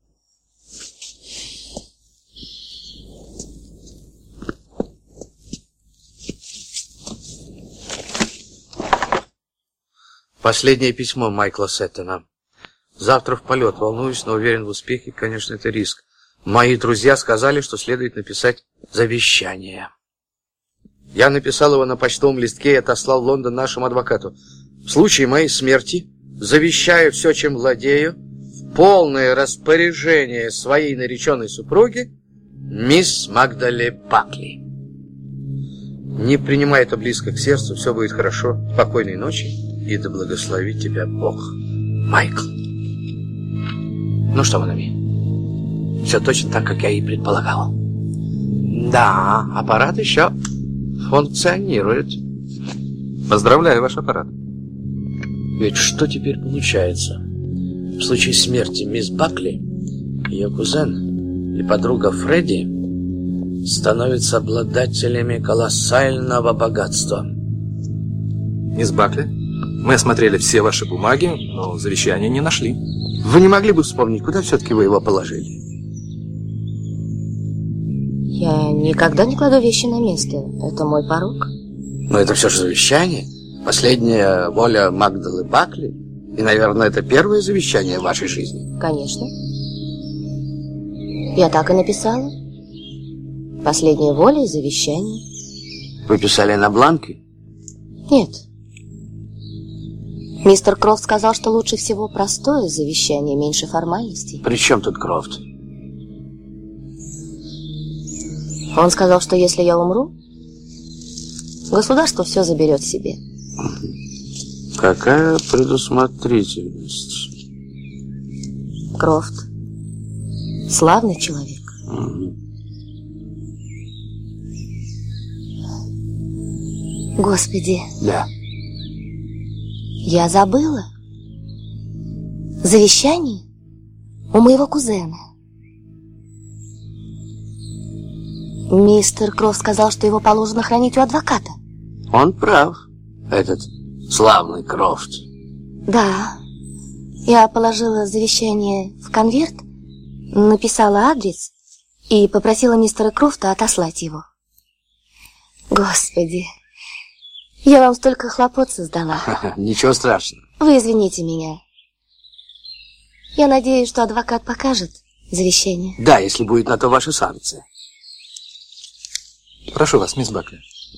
Последнее письмо Майкла Сеттона. Завтра в полет. Волнуюсь, но уверен в успехе. Конечно, это риск. Мои друзья сказали, что следует написать завещание. Я написал его на почтовом листке и отослал в Лондон нашему адвокату. В случае моей смерти завещаю все, чем владею, в полное распоряжение своей нареченной супруги, мисс Магдале Бакли. Не принимай это близко к сердцу, все будет хорошо. Спокойной ночи, и да благословит тебя Бог. Майкл. Ну что, Монами, все точно так, как я и предполагал. Да, аппарат еще функционирует. Поздравляю, ваш аппарат. Ведь что теперь получается? В случае смерти мисс Бакли, ее кузен и подруга Фредди становятся обладателями колоссального богатства. Мисс Бакли, мы осмотрели все ваши бумаги, но завещания не нашли. Вы не могли бы вспомнить, куда все-таки вы его положили? Я никогда не кладу вещи на место. Это мой порок. Но это все же завещание. Последняя воля Магдалы Бакли. И, наверное, это первое завещание в вашей жизни. Конечно. Я так и написала. Последняя воля и завещание. Вы писали на бланке? Нет. Мистер Крофт сказал, что лучше всего простое завещание, меньше формальностей. При чем тут Крофт? Он сказал, что если я умру, государство все заберет себе. Какая предусмотрительность. Крофт. Славный человек. Господи. Да. Я забыла. Завещание у моего кузена. Мистер Крофт сказал, что его положено хранить у адвоката. Он прав, этот славный Крофт. Да. Я положила завещание в конверт, написала адрес и попросила мистера Крофта отослать его. Господи, я вам столько хлопот создала. Ничего страшного. Вы извините меня. Я надеюсь, что адвокат покажет завещание. Да, если будет на то ваша санкция. Прошу вас, мисс Бакли.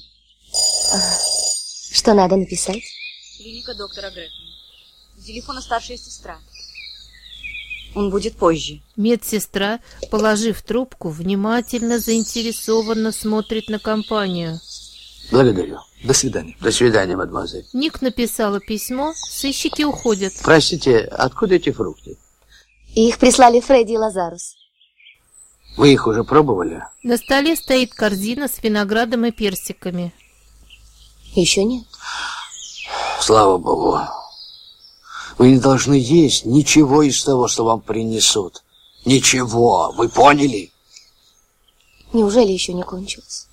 Что надо написать? Клиника доктора Грэхэма. Телефона старшая сестра. Он будет позже. Медсестра, положив трубку, внимательно, заинтересованно смотрит на компанию. Благодарю. До свидания. До свидания, мадемуазель. Ник написала письмо, сыщики уходят. Простите, откуда эти фрукты? Их прислали Фредди и Лазарус. Вы их уже пробовали? На столе стоит корзина с виноградом и персиками. Еще нет. Слава Богу. Вы не должны есть ничего из того, что вам принесут. Ничего. Вы поняли? Неужели еще не кончилось?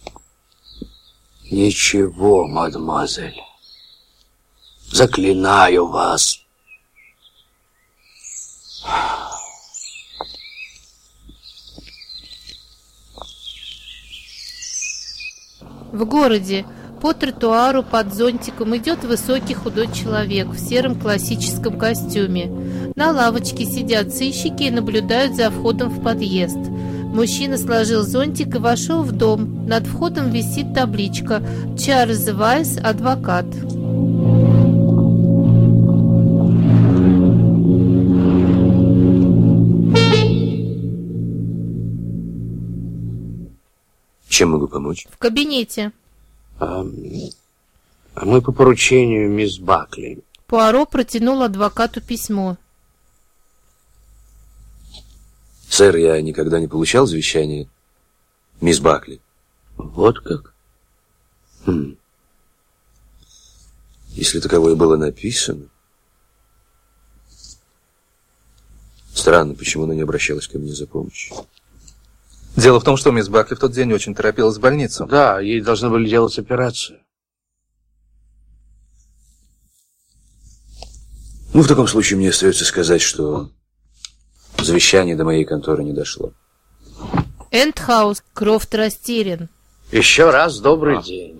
Ничего, мадемуазель. Заклинаю вас. В городе по тротуару под зонтиком идет высокий худой человек в сером классическом костюме. На лавочке сидят сыщики и наблюдают за входом в подъезд. Мужчина сложил зонтик и вошел в дом. Над входом висит табличка «Чарльз Вайс, адвокат». Чем могу помочь? В кабинете. Мы по поручению мисс Бакли. Пуаро протянул адвокату письмо. Сэр, я никогда не получал завещание мисс Бакли. Вот как? Если таковое было написано... Странно, почему она не обращалась ко мне за помощью. Дело в том, что мисс Бакли в тот день очень торопилась в больницу. Да, ей должны были делать операцию. Ну, в таком случае мне остается сказать, что завещание до моей конторы не дошло. Эндхаус. Крофт растерян. Еще раз добрый день.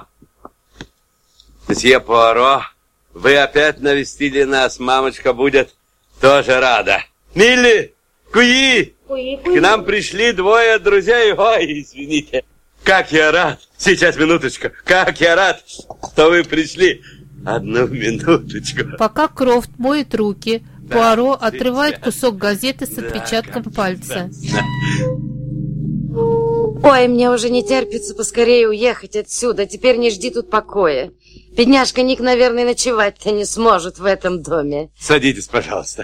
Месье Пуаро, вы опять навестили нас. Мамочка будет тоже рада. Милли! Куи! К нам пришли двое друзей. Ой, извините. Как я рад. Сейчас, минуточку. Как я рад, что вы пришли. Одну минуточку. Пока Крофт моет руки, Пуаро отрывает кусок газеты с отпечатком пальца. Ой, мне уже не терпится поскорее уехать отсюда. Теперь не жди тут покоя. Бедняжка Ник, наверное, ночевать-то не сможет в этом доме. Садитесь, пожалуйста.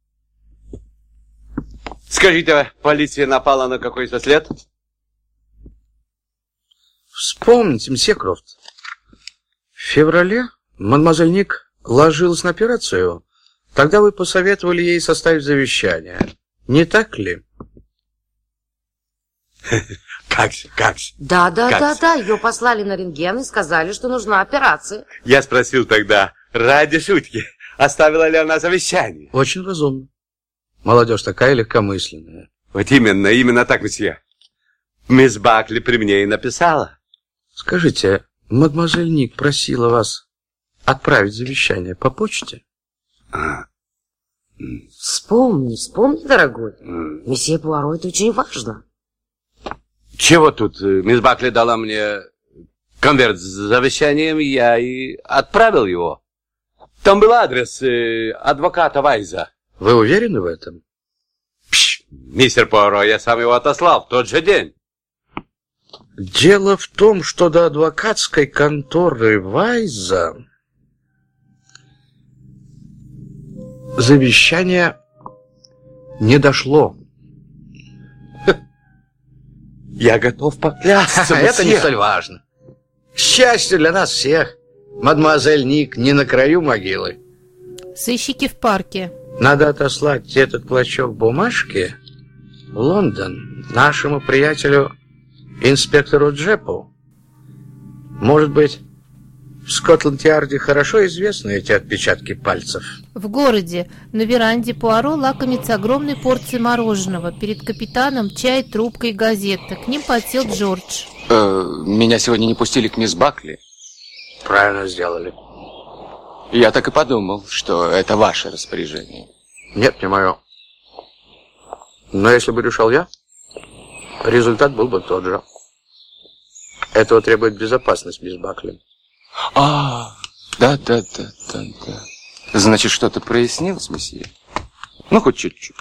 Скажите, полиция напала на какой-то след? Вспомните, мсье Крофт. В феврале мадемуазель Ник ложилась на операцию. Тогда вы посоветовали ей составить завещание. Не так ли? Как же? Да, ее послали на рентген и сказали, что нужна операция. Я спросил тогда, ради шутки, оставила ли она завещание. Очень разумно. Молодежь такая легкомысленная. Вот именно так, месье. Мисс Бакли при мне и написала. Скажите, мадемуазель Ник просила вас отправить завещание по почте? Вспомни, дорогой. Месье Пуаро, это очень важно. Чего тут? Мисс Бакли дала мне конверт с завещанием, я и отправил его. Там был адрес адвоката Вайза. Вы уверены в этом? Мистер Пуаро, я сам его отослал в тот же день. Дело в том, что до адвокатской конторы Вайза завещание не дошло. Я готов поклясться. Это не столь важно. Счастье для нас всех. Мадемуазель Ник не на краю могилы. Сыщики в парке. Надо отослать этот клочок бумажки в Лондон нашему приятелю инспектору Джепу. Может быть, в Скотланд-Ярде хорошо известны эти отпечатки пальцев. В городе на веранде Пуаро лакомится огромной порцией мороженого. Перед капитаном чай, трубка и газета. К ним подсел Джордж. Меня сегодня не пустили к мисс Бакли. Правильно сделали. Я так и подумал, что это ваше распоряжение. Нет, не мое. Но если бы решал я, результат был бы тот же. Этого требует безопасность, мисс Бакли. Да. Значит, что-то прояснилось, месье? Ну, хоть чуть-чуть.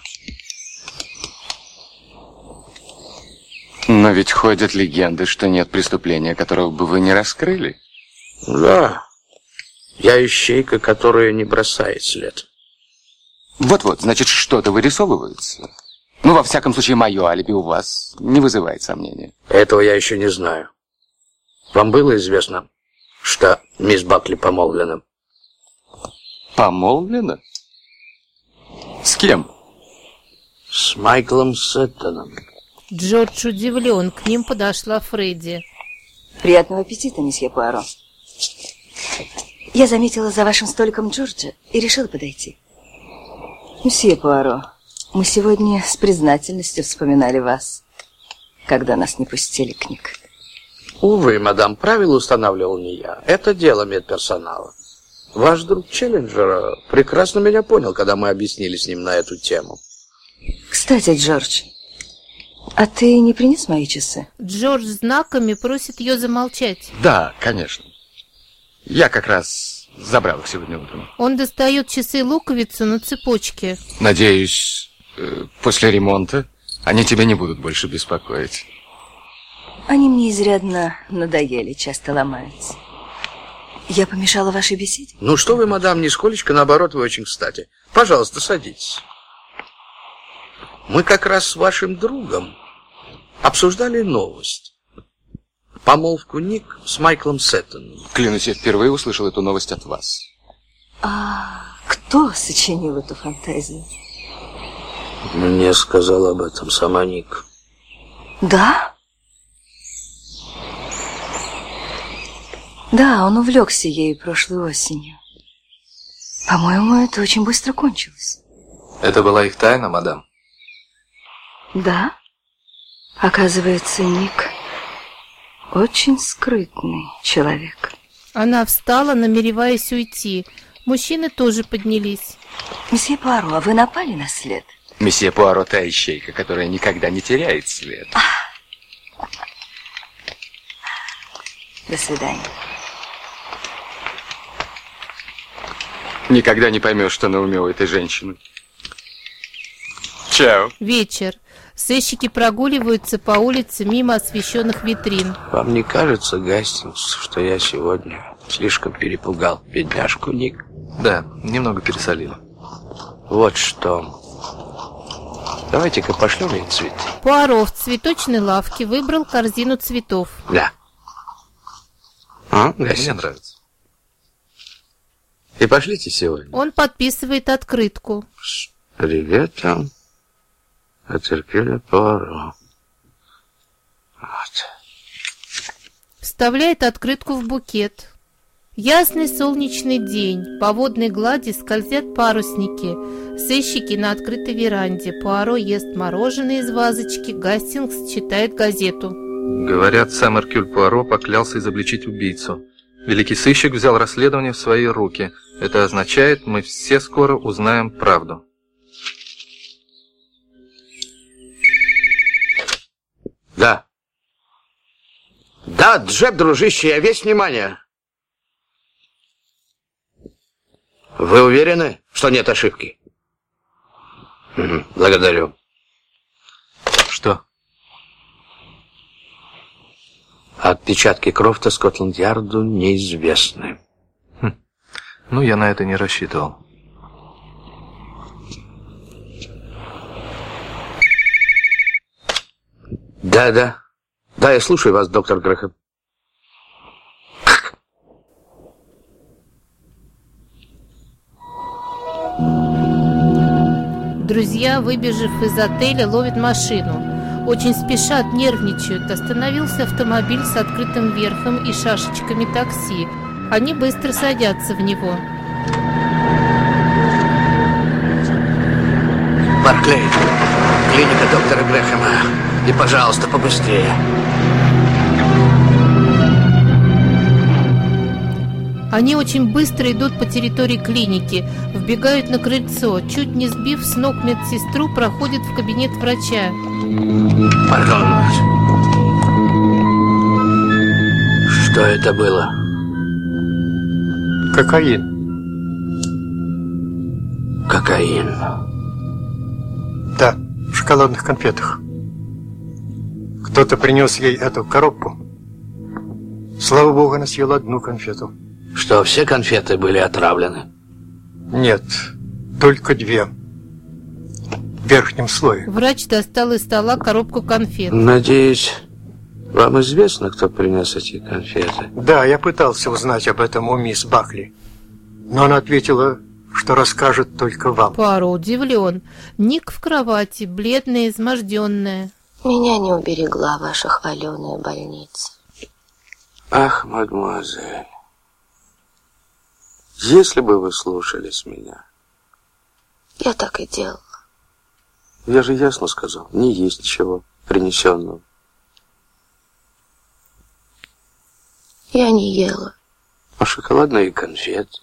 Но ведь ходят легенды, что нет преступления, которого бы вы не раскрыли. Да. Я ищейка, которая не бросает след. Вот-вот, значит, что-то вырисовывается. Ну, во всяком случае, мое алиби у вас не вызывает сомнения. Этого я еще не знаю. Вам было известно, что мисс Бакли помолвлена? Помолвлена? С кем? С Майклом Сеттоном. Джордж удивлен. К ним подошла Фредди. Приятного аппетита, месье Пуаро. Я заметила за вашим столиком Джорджа и решила подойти. Месье Пуаро, мы сегодня с признательностью вспоминали вас, когда нас не пустили к Ник. Увы, мадам, правила устанавливал не я. Это дело медперсонала. Ваш друг Челленджер прекрасно меня понял, когда мы объяснили с ним на эту тему. Кстати, Джордж, а ты не принес мои часы? Джордж знаками просит ее замолчать. Да, конечно. Я как раз забрал их сегодня утром. Он достает часы-луковицу на цепочке. Надеюсь, после ремонта они тебя не будут больше беспокоить. Они мне изрядно надоели, часто ломаются. Я помешала вашей беседе? Ну что вы, мадам, нисколечко, наоборот, вы очень кстати. Пожалуйста, садитесь. Мы как раз с вашим другом обсуждали новость. Помолвку Ник с Майклом Сеттоном. Клянусь, я впервые услышал эту новость от вас. А кто сочинил эту фантазию? Мне сказала об этом сама Ник. Да? Да, он увлекся ею прошлой осенью. По-моему, это очень быстро кончилось. Это была их тайна, мадам? Да. Оказывается, Ник очень скрытный человек. Она встала, намереваясь уйти. Мужчины тоже поднялись. Месье Пуаро, а вы напали на след? Месье Пуаро та ищейка, которая никогда не теряет след. До свидания. Никогда не поймешь, что на уме у этой женщины. Чао. Вечер. Сыщики прогуливаются по улице мимо освещенных витрин. Вам не кажется, Гастингс, что я сегодня слишком перепугал бедняжку Ник? Да, немного пересолила. Вот что. Давайте-ка пошлем ей цветы. Пуаро в цветочной лавке выбрал корзину цветов. Да. Мне нравится. И пошлите сегодня. Он подписывает открытку. С приветом от Эркюля Пуаро. Вот. Вставляет открытку в букет. Ясный солнечный день. По водной глади скользят парусники. Сыщики на открытой веранде. Пуаро ест мороженое из вазочки. Гастингс читает газету. Говорят, сам Эркюль Пуаро поклялся изобличить убийцу. Великий сыщик взял расследование в свои руки. Это означает, мы все скоро узнаем правду. Да. Да, Джеб, дружище, я весь внимание. Вы уверены, что нет ошибки? Благодарю. Что? Отпечатки Крофта Скотланд-Ярду неизвестны. Ну, я на это не рассчитывал. Да, я слушаю вас, доктор Грэхэм. Друзья, выбежав из отеля, ловят машину. Очень спешат, нервничают. Остановился автомобиль с открытым верхом и шашечками такси. Они быстро садятся в него. Барклей, клиника доктора Грэхэма. И, пожалуйста, побыстрее. Они очень быстро идут по территории клиники, вбегают на крыльцо, чуть не сбив с ног медсестру, проходят в кабинет врача. Пардон. Что это было? Кокаин. Кокаин. Да, в шоколадных конфетах. Кто-то принес ей эту коробку. Слава богу, она съела одну конфету. Что, все конфеты были отравлены? Нет, только 2. В верхнем слое. Врач достал из стола коробку конфет. Надеюсь, вам известно, кто принес эти конфеты? Да, я пытался узнать об этом у мисс Бакли. Но она ответила, что расскажет только вам. Пуаро удивлен. Ник в кровати, бледная, изможденная. Меня не уберегла ваша хваленая больница. Ах, мадемуазель, если бы вы слушались меня. Я так и делала. Я же ясно сказал, не есть чего принесенного. Я не ела. А шоколадные конфеты?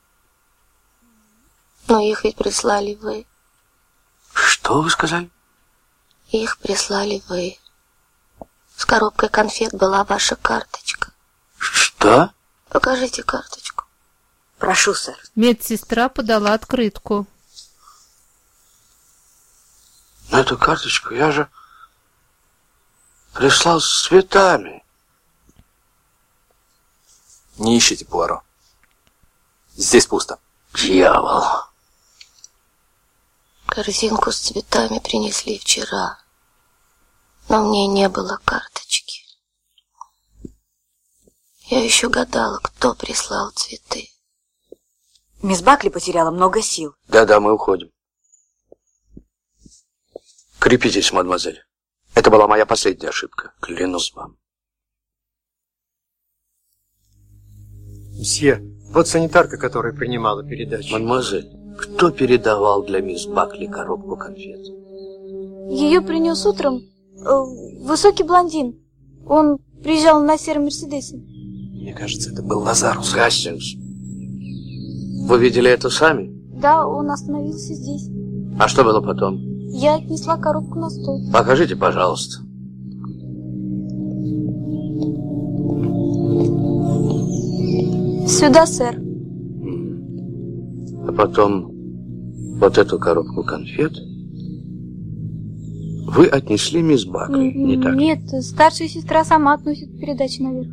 Но их ведь прислали вы. Что вы сказали? Их прислали вы. С коробкой конфет была ваша карточка. Что? Покажите карточку. Прошу, сэр. Медсестра подала открытку. Но эту карточку я же прислал с цветами. Не ищите, Пуаро. Здесь пусто. Дьявол. Корзинку с цветами принесли вчера. Но мне не было карточки. Я еще гадала, кто прислал цветы. Мисс Бакли потеряла много сил. Да, мы уходим. Крепитесь, мадемуазель. Это была моя последняя ошибка. Клянусь вам. Мсье, вот санитарка, которая принимала передачу. Мадемуазель, кто передавал для мисс Бакли коробку конфет? Ее принес утром высокий блондин. Он приезжал на сером Мерседесе. Мне кажется, это был Лазарус. Гастингс. Вы видели это сами? Да, он остановился здесь. А что было потом? Я отнесла коробку на стол. Покажите, пожалуйста. Сюда, сэр. А потом вот эту коробку конфет вы отнесли мисс Бакли, не так? Нет, старшая сестра сама относит передачи наверх.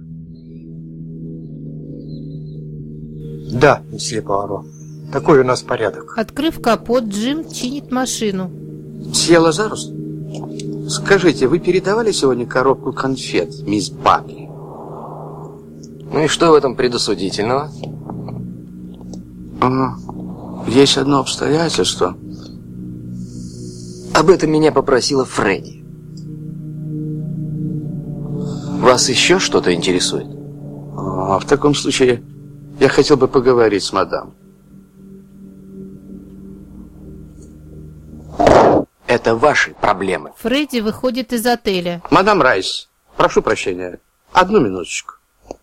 Да, месье Пуаро. Такой у нас порядок. Открыв капот, Джим чинит машину. Мсье Лазарус, скажите, вы передавали сегодня коробку конфет мисс Бакли? Ну и что в этом предосудительного? Есть одно обстоятельство. Об этом меня попросила Фредди. Вас еще что-то интересует? В таком случае я хотел бы поговорить с мадам. Это ваши проблемы. Фредди выходит из отеля. Мадам Райс, прошу прощения, одну минуточку.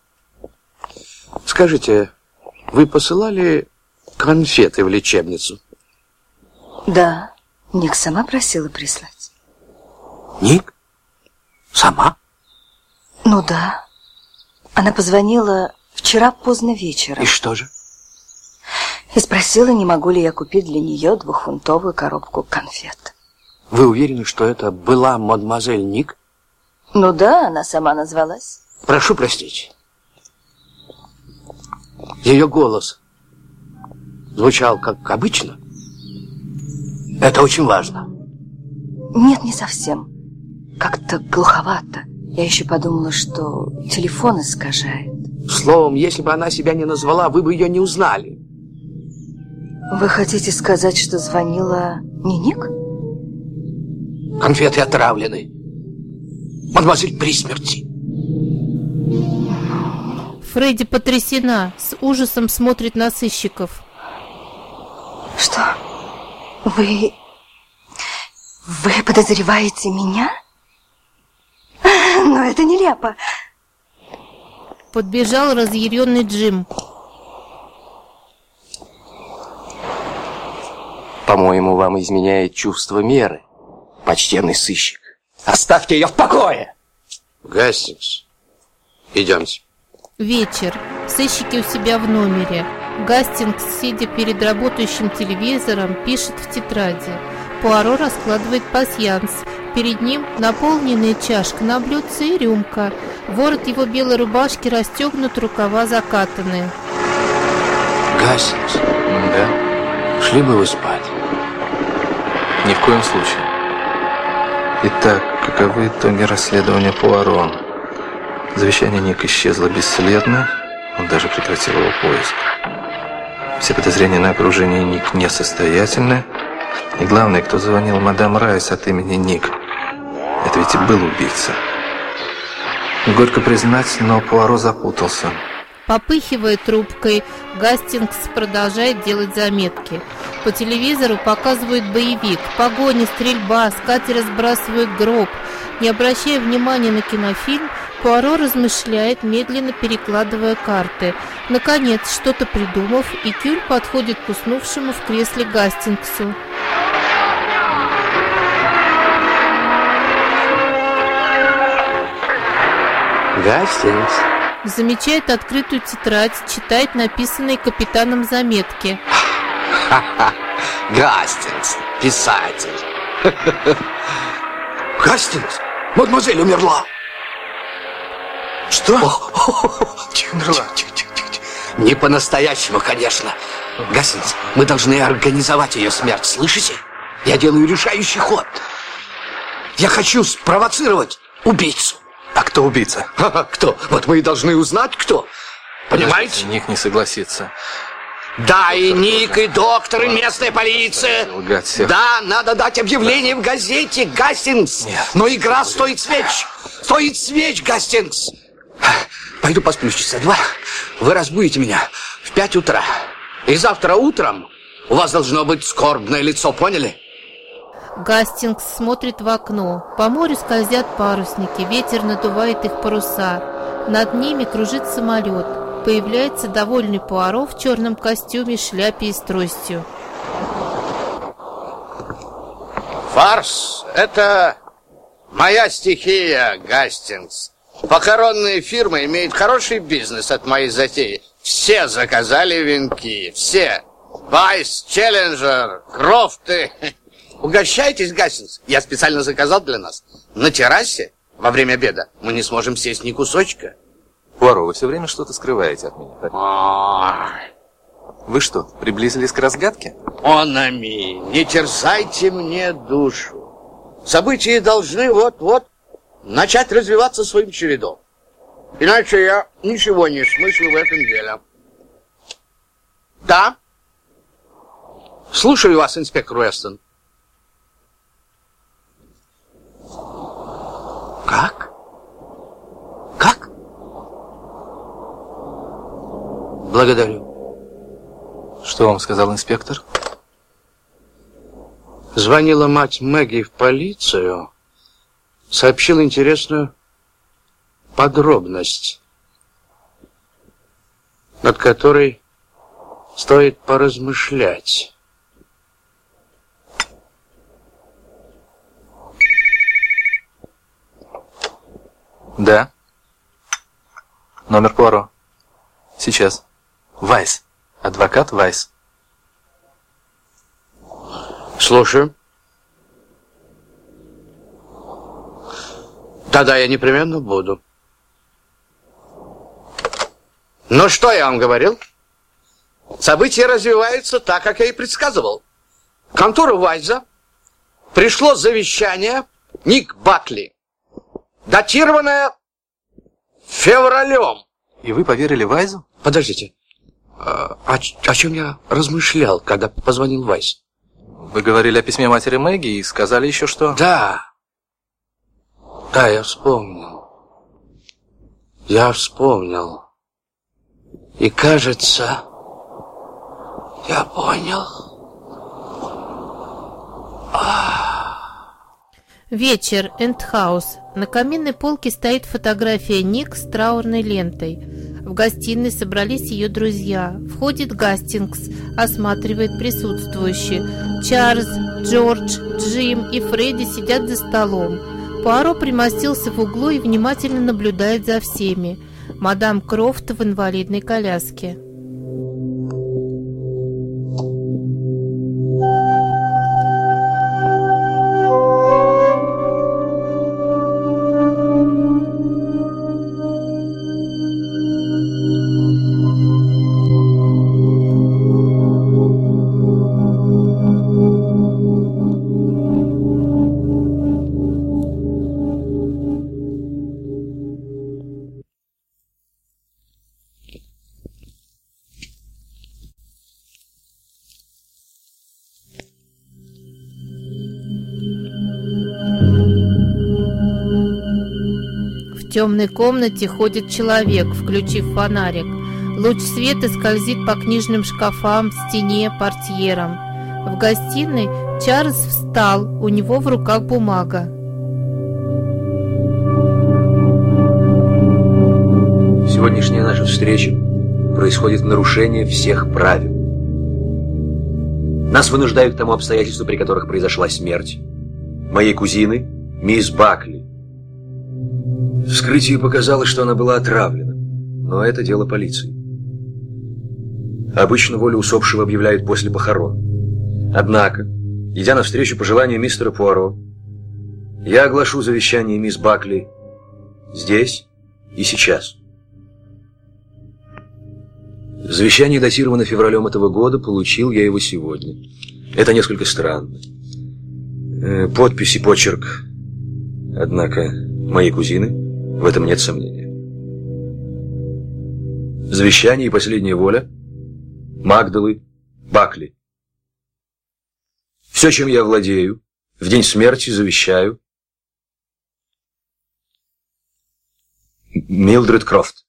Скажите, вы посылали конфеты в лечебницу? Да, Ник сама просила прислать. Ник? Сама? Ну да. Она позвонила вчера поздно вечером. И что же? И спросила, не могу ли я купить для нее 2-фунтовую коробку конфет. Вы уверены, что это была мадемуазель Ник? Ну да, она сама назвалась. Прошу простить. Ее голос звучал как обычно. Это очень важно. Нет, не совсем. Как-то глуховато. Я еще подумала, что телефон искажает. Словом, если бы она себя не назвала, вы бы ее не узнали. Вы хотите сказать, что звонила не Ник? Конфеты отравлены. Мадемуазель при смерти. Фредди потрясена, с ужасом смотрит на сыщиков. Что? Вы подозреваете меня? Но это нелепо. Подбежал разъяренный Джим. По-моему, вам изменяет чувство меры, почтенный сыщик. Оставьте ее в покое! Гастингс, идемте. Вечер. Сыщики у себя в номере. Гастингс, сидя перед работающим телевизором, пишет в тетради. Пуаро раскладывает пасьянс. Перед ним наполненная чашка на блюдце и рюмка. Ворот его белой рубашки расстегнут, рукава закатаны. Гастингс, Да? шли бы вы спать? Ни в коем случае. Итак, каковы итоги расследования Пуаро? Завещание Ник исчезло бесследно, он даже прекратил его поиск. Все подозрения на окружение Ник несостоятельны. И главное, кто звонил мадам Райс от имени Ник, это ведь и был убийца. Горько признать, но Пуаро запутался. Попыхивая трубкой, Гастингс продолжает делать заметки. По телевизору показывают боевик, погоня, стрельба, с катера сбрасывают гроб. Не обращая внимания на кинофильм, Пуаро размышляет, медленно перекладывая карты. Наконец, что-то придумав, Экюль подходит к уснувшему в кресле Гастингсу. Гастингс. Замечает открытую тетрадь, читает написанные капитаном заметки. Гастингс, писатель. Гастингс, мадемуазель умерла. Что? Умерла. Не по-настоящему, конечно. Гастингс, мы должны организовать ее смерть, слышите? Я делаю решающий ход. Я хочу спровоцировать убийцу. А кто убийца? Кто? Вот мы и должны узнать, кто. Понимаете? Ник не согласится. Да, и Ник, и доктор, и местная полиция. Да, надо дать объявление в газете, Гастингс. Нет. Но игра стоит свеч. Стоит свеч, Гастингс. Пойду посплю часа 2. Вы разбудите меня в 5 утра. И завтра утром у вас должно быть скорбное лицо, поняли? Гастингс смотрит в окно. По морю скользят парусники, ветер надувает их паруса. Над ними кружит самолет. Появляется довольный Пуаро в черном костюме, шляпе и с тростью. Фарс – это моя стихия, Гастингс. Похоронные фирмы имеют хороший бизнес от моей затеи. Все заказали венки, все. Вайс, Челленджер, Крофты. Угощайтесь, Гастингс. Я специально заказал для нас. На террасе во время обеда мы не сможем сесть ни кусочка. Пуаро, вы все время что-то скрываете от меня. Вы что, приблизились к разгадке? О, Нами, не терзайте мне душу. События должны вот-вот начать развиваться своим чередом. Иначе я ничего не смыслю в этом деле. Да? Слушаю вас, инспектор Уэстон. Как? Как? Благодарю. Что вам сказал инспектор? Звонила мать Мэгги в полицию, сообщила интересную подробность, над которой стоит поразмышлять. Да. Номер Пуаро. Сейчас. Вайс. Адвокат Вайс. Слушаю. Да-да, я непременно буду. Ну, что я вам говорил? События развиваются так, как я и предсказывал. В контору Вайза пришло завещание Ник Бакли, датированное февралем. И вы поверили Вайзу? Подождите. О чем я размышлял, когда позвонил Вайз? Вы говорили о письме матери Мэгги и сказали еще что? Да. Да, я вспомнил. Я вспомнил. И кажется, я понял. Вечер. Эндхаус. На каминной полке стоит фотография Ник с траурной лентой. В гостиной собрались ее друзья. Входит Гастингс, осматривает присутствующих. Чарльз, Джордж, Джим и Фредди сидят за столом. Пуаро примостился в углу и внимательно наблюдает за всеми. Мадам Крофт в инвалидной коляске. В темной комнате ходит человек, включив фонарик. Луч света скользит по книжным шкафам, стене, портьерам. В гостиной Чарльз встал, у него в руках бумага. Сегодняшняя наша встреча происходит в нарушении всех правил. Нас вынуждают к тому обстоятельству, при которых произошла смерть моей кузины, мисс Бакли. Вскрытие показало, что она была отравлена, но это дело полиции. Обычно волю усопшего объявляют после похорон. Однако, идя навстречу пожеланию мистера Пуаро, я оглашу завещание мисс Бакли здесь и сейчас. Завещание датировано февралем этого года, получил я его сегодня. Это несколько странно. Подпись и почерк, однако, моей кузины, в этом нет сомнения. Завещание и последняя воля Магдалы Бакли. Все, чем я владею, в день смерти завещаю Милдред Крофт.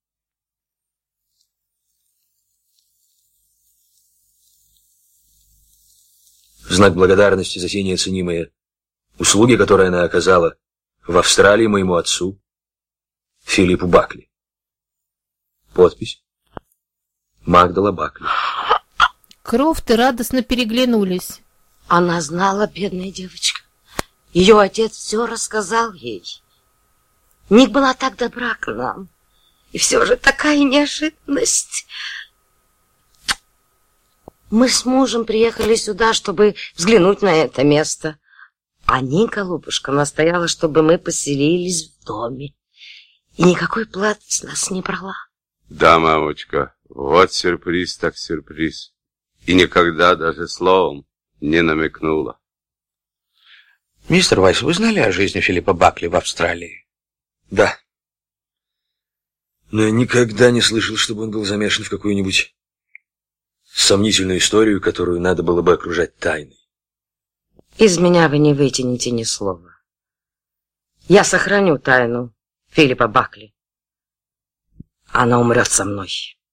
В знак благодарности за те неоценимые услуги, которые она оказала в Австралии моему отцу Филиппу Бакли. Подпись Магдала Бакли. Крофты радостно переглянулись. Она знала, бедная девочка. Ее отец все рассказал ей. Ник была так добра к нам. И все же такая неожиданность. Мы с мужем приехали сюда, чтобы взглянуть на это место. А Ника, голубушка, настояла, чтобы мы поселились в доме. И никакой платы с нас не брала. Да, мамочка, вот сюрприз так сюрприз. И никогда даже словом не намекнула. Мистер Вайс, вы знали о жизни Филиппа Бакли в Австралии? Да. Но я никогда не слышал, чтобы он был замешан в какую-нибудь сомнительную историю, которую надо было бы окружать тайной. Из меня вы не вытянете ни слова. Я сохраню тайну Филиппа Бакли. Она умрет со мной.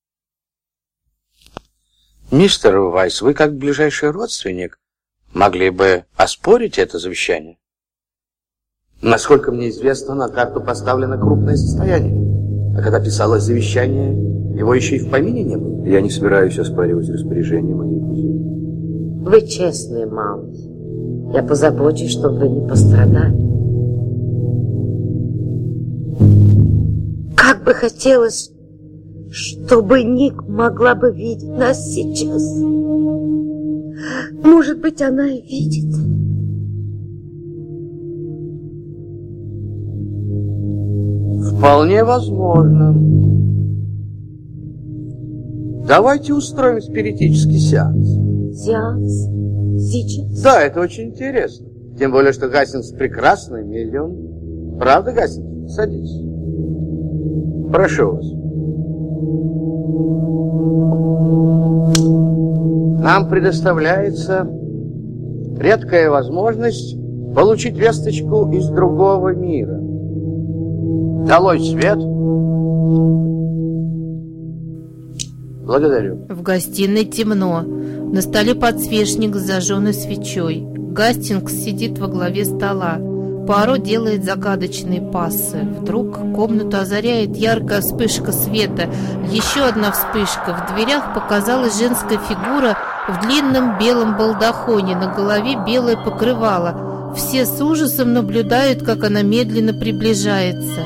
Мистер Вайс, вы как ближайший родственник могли бы оспорить это завещание? Насколько мне известно, на карту поставлено крупное состояние. А когда писалось завещание, его еще и в помине не было. Я не собираюсь оспаривать распоряжение моей кузины. Вы честный малый. Я позабочусь, чтобы вы не пострадали. Как бы хотелось, чтобы Ник могла бы видеть нас сейчас. Может быть, она и видит. Вполне возможно. Давайте устроим спиритический сеанс. Сеанс? Сейчас? Да, это очень интересно. Тем более, что Гастингс прекрасный медиум. Правда, Гастингс? Садитесь. Прошу вас. Нам предоставляется редкая возможность получить весточку из другого мира. Долой свет. Благодарю. В гостиной темно. На столе подсвечник с зажженной свечой. Гастингс сидит во главе стола. Пуаро делает загадочные пассы. Вдруг комнату озаряет яркая вспышка света. Еще одна вспышка. В дверях показалась женская фигура в длинном белом балдахоне. На голове белое покрывало. Все с ужасом наблюдают, как она медленно приближается.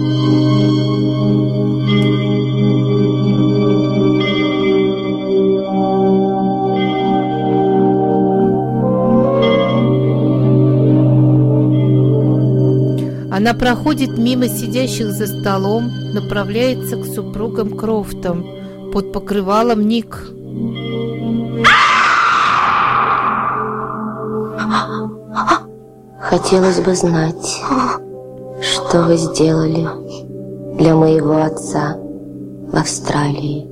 Она проходит мимо сидящих за столом, направляется к супругам Крофтам. Под покрывалом Ник. Хотелось бы знать, что вы сделали для моего отца в Австралии.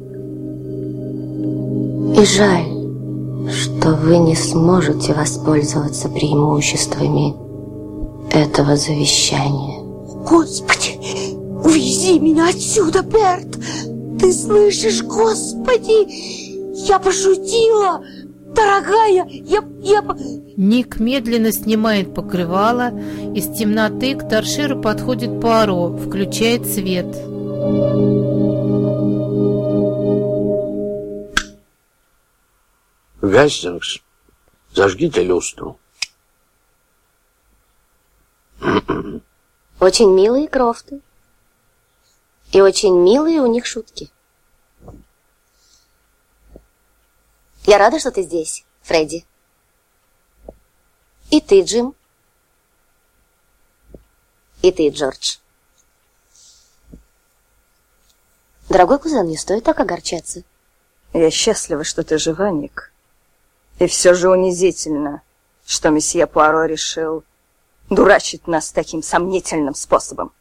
И жаль, что вы не сможете воспользоваться преимуществами этого завещания. Господи, увези меня отсюда, Берт! Ты слышишь, Господи? Я пошутила! Дорогая, я... Ник медленно снимает покрывало. Из темноты к торшеру подходит Пуаро, включает свет. Гастингс, зажгите люстру. Очень милые Крофты. И очень милые у них шутки. Я рада, что ты здесь, Фредди. И ты, Джим. И ты, Джордж. Дорогой кузен, не стоит так огорчаться. Я счастлива, что ты жива, Ник. И все же унизительно, что месье Пуаро решил дурачить нас таким сомнительным способом.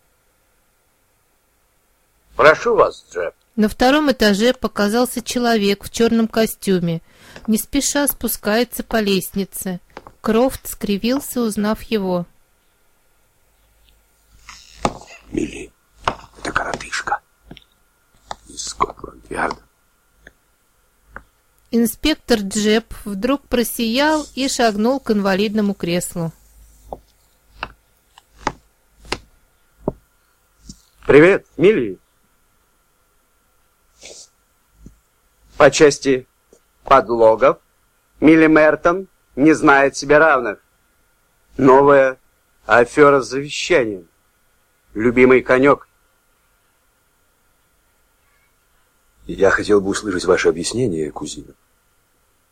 Прошу вас, Джеб. На втором этаже показался человек в черном костюме. Не спеша спускается по лестнице. Крофт скривился, узнав его. Милли, это коротышка из Скотланд-Ярда. Инспектор Джеб вдруг просиял и шагнул к инвалидному креслу. Привет, Милли. По части подлогов Милли Мертон не знает себе равных. Новая афера с завещанием. Любимый конек. Я хотел бы услышать ваше объяснение, кузина.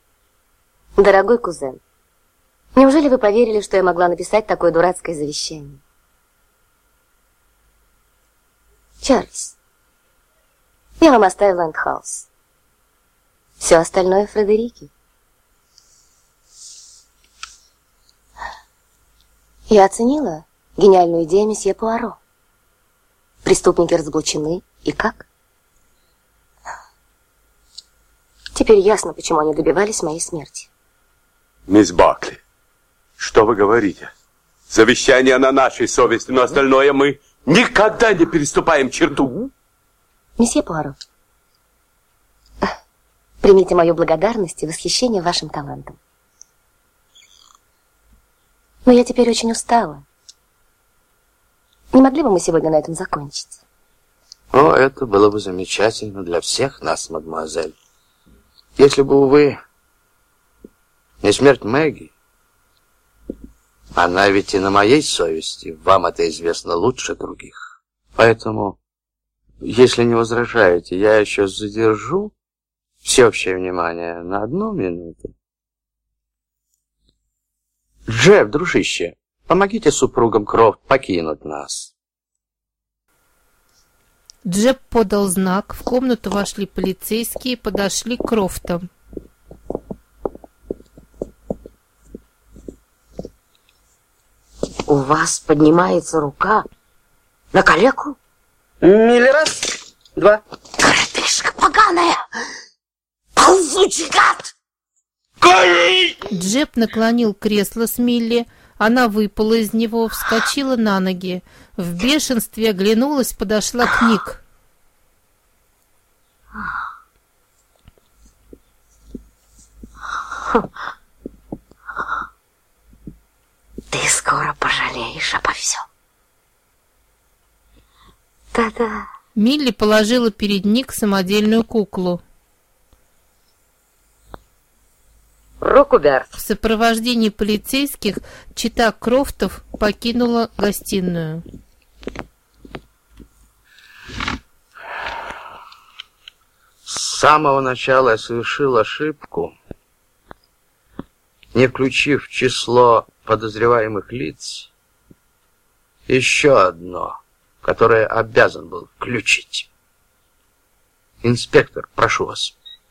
Дорогой кузен, неужели вы поверили, что я могла написать такое дурацкое завещание? Чарльз, я вам оставила Эндхаус. Все остальное Фредерике. Я оценила гениальную идею месье Пуаро. Преступники разоблачены. И как? Теперь ясно, почему они добивались моей смерти. Мисс Бакли, что вы говорите? Завещание на нашей совести, но остальное мы никогда не переступаем черту. Месье Пуаро, примите мою благодарность и восхищение вашим талантом. Но я теперь очень устала. Не могли бы мы сегодня на этом закончить? О, это было бы замечательно для всех нас, мадемуазель. Если бы, увы, не смерть Мэгги. Она ведь и на моей совести. Вам это известно лучше других. Поэтому, если не возражаете, я еще задержу всеобщее внимание на 1 минуту. Джефф, дружище, помогите супругам Крофт покинуть нас. Джеб подал знак, в комнату вошли полицейские и подошли к Крофтам. У вас поднимается рука на калеку? Или раз, два. Коротышка поганая! Ползучий гад! Джеб наклонил кресло с Милли. Она выпала из него, вскочила на ноги. В бешенстве оглянулась, подошла к Ник. Ты скоро пожалеешь обо всем. Да-да. Милли положила перед Ник самодельную куклу. Руку, Берт. В сопровождении полицейских чета Крофтов покинула гостиную. С самого начала я совершил ошибку, не включив в число подозреваемых лиц еще одно, которое обязан был включить. Инспектор, прошу вас.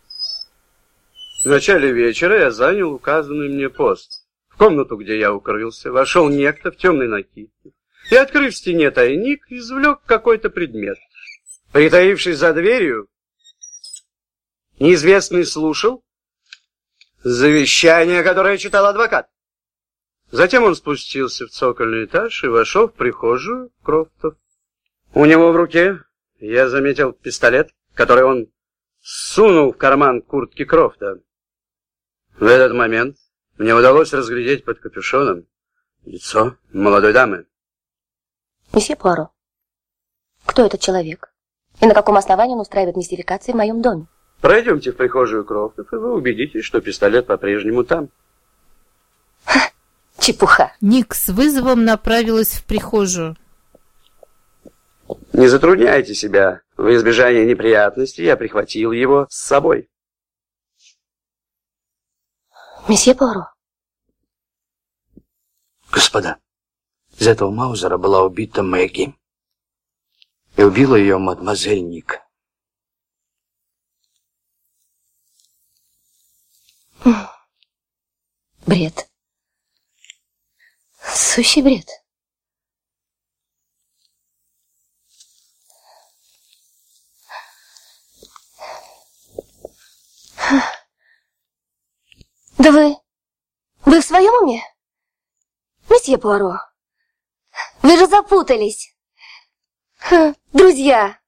В начале вечера я занял указанный мне пост. В комнату, где я укрылся, вошел некто в темной накидке и, открыв в стене тайник, извлек какой-то предмет. Притаившись за дверью, неизвестный слушал завещание, которое читал адвокат. Затем он спустился в цокольный этаж и вошел в прихожую Крофтов. У него в руке я заметил пистолет, который он сунул в карман куртки Крофта. В этот момент мне удалось разглядеть под капюшоном лицо молодой дамы. Месье Пуаро, кто этот человек? И на каком основании он устраивает мистификации в моем доме? Пройдемте в прихожую Крофтов, и вы убедитесь, что пистолет по-прежнему там. Ха, чепуха. Ник с вызовом направилась в прихожую. Не затрудняйте себя. В избежание неприятностей я прихватил его с собой. Месье Пуаро. Господа, из этого Маузера была убита Мэгги. И убила ее мадемуазель Ник. Бред. Сущий бред. Да вы в своем уме? Месье Пуаро, вы же запутались. Друзья.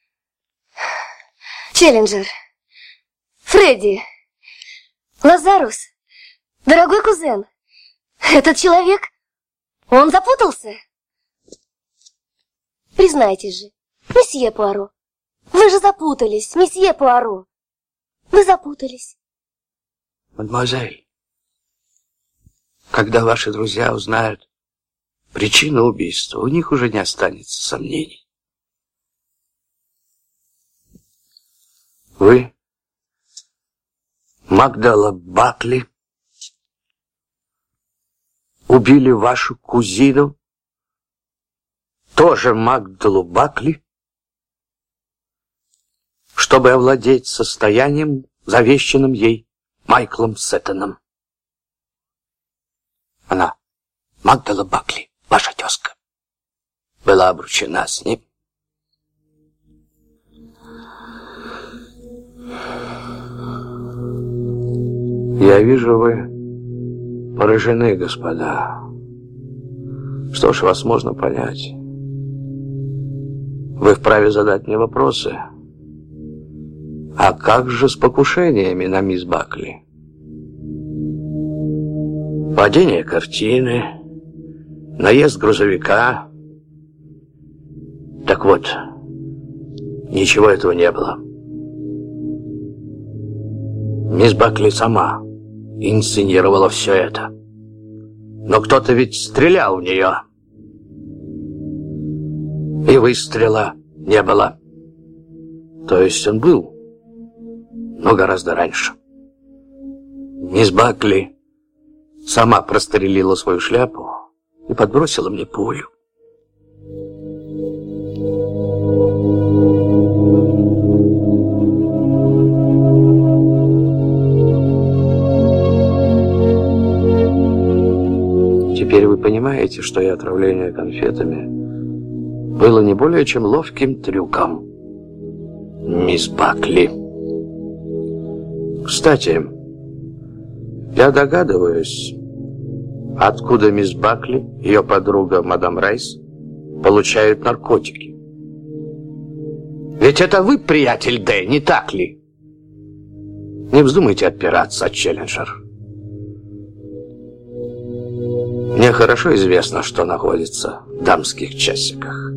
Челленджер. Фредди. Лазарус. Дорогой кузен. Этот человек, он запутался. Признайтесь же, месье Пуаро, вы же запутались, месье Пуаро. Вы запутались. Мадемуазель, когда ваши друзья узнают причину убийства, у них уже не останется сомнений. Вы, Магдала Бакли, убили вашу кузину, тоже Магдалу Бакли, чтобы овладеть состоянием, завещанным ей Майклом Сеттоном. Она, Магдала Бакли, ваша тезка, была обручена с ним. Я вижу, вы поражены, господа. Что ж, вас можно понять. Вы вправе задать мне вопросы. А как же с покушениями на мисс Бакли? Падение картины, наезд грузовика. Так вот, ничего этого не было. Мисс Бакли сама инсценировала все это. Но кто-то ведь стрелял в нее. И выстрела не было. То есть он был, но гораздо раньше. Мисс Бакли сама прострелила свою шляпу и подбросила мне пулю. Теперь вы понимаете, что и отравление конфетами было не более чем ловким трюком мисс Бакли. Кстати, я догадываюсь, откуда мисс Бакли, ее подруга мадам Райс, получают наркотики. Ведь это вы, приятель Д, не так ли? Не вздумайте отпираться, Челленджер. Мне хорошо известно, что находится в дамских часиках.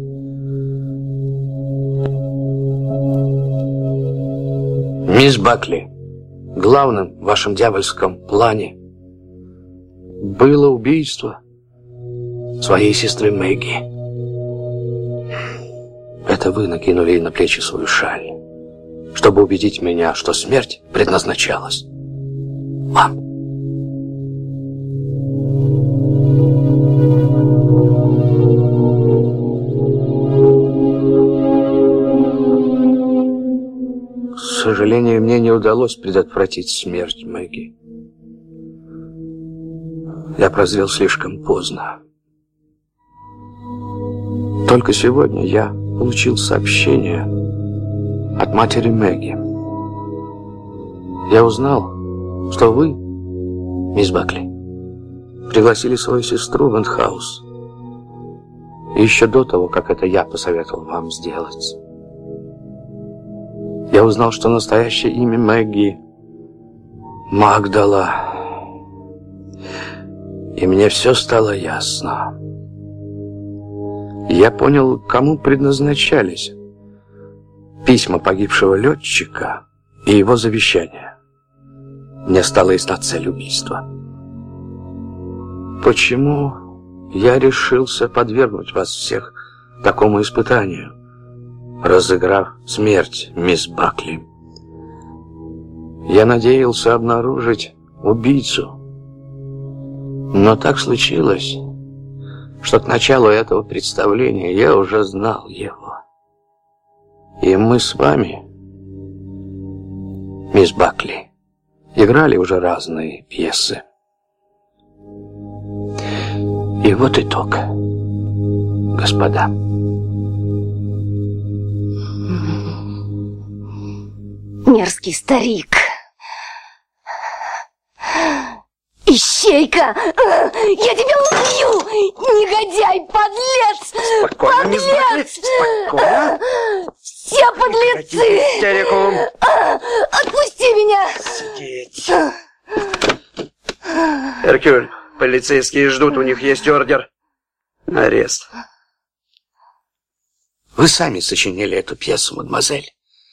Мисс Бакли, главным в вашем дьявольском плане было убийство своей сестры Мэгги. Это вы накинули ей на плечи свою шаль, чтобы убедить меня, что смерть предназначалась вам. К сожалению, мне не удалось предотвратить смерть Мэгги. Я прозрел слишком поздно. Только сегодня я получил сообщение от матери Мэгги. Я узнал, что вы, мисс Бакли, пригласили свою сестру в Эндхаус. Еще до того, как это я посоветовал вам сделать. Я узнал, что настоящее имя Мэгги Магдала. И мне все стало ясно. Я понял, кому предназначались письма погибшего летчика и его завещание. Мне стала ясна цель убийства. Почему я решился подвергнуть вас всех такому испытанию, разыграв смерть мисс Бакли? Я надеялся обнаружить убийцу, но так случилось, что к началу этого представления я уже знал его. И мы с вами, мисс Бакли, играли уже разные пьесы. И вот итог, господа. Мерзкий старик. Ищейка! Я тебя убью! Негодяй, подлец! Спокойно, мисс Бакли, спокойно. Все подлецы! Истерику. Отпусти меня! Сидеть. Эркюль, полицейские ждут, у них есть ордер на арест. Вы сами сочинили эту пьесу, мадемуазель.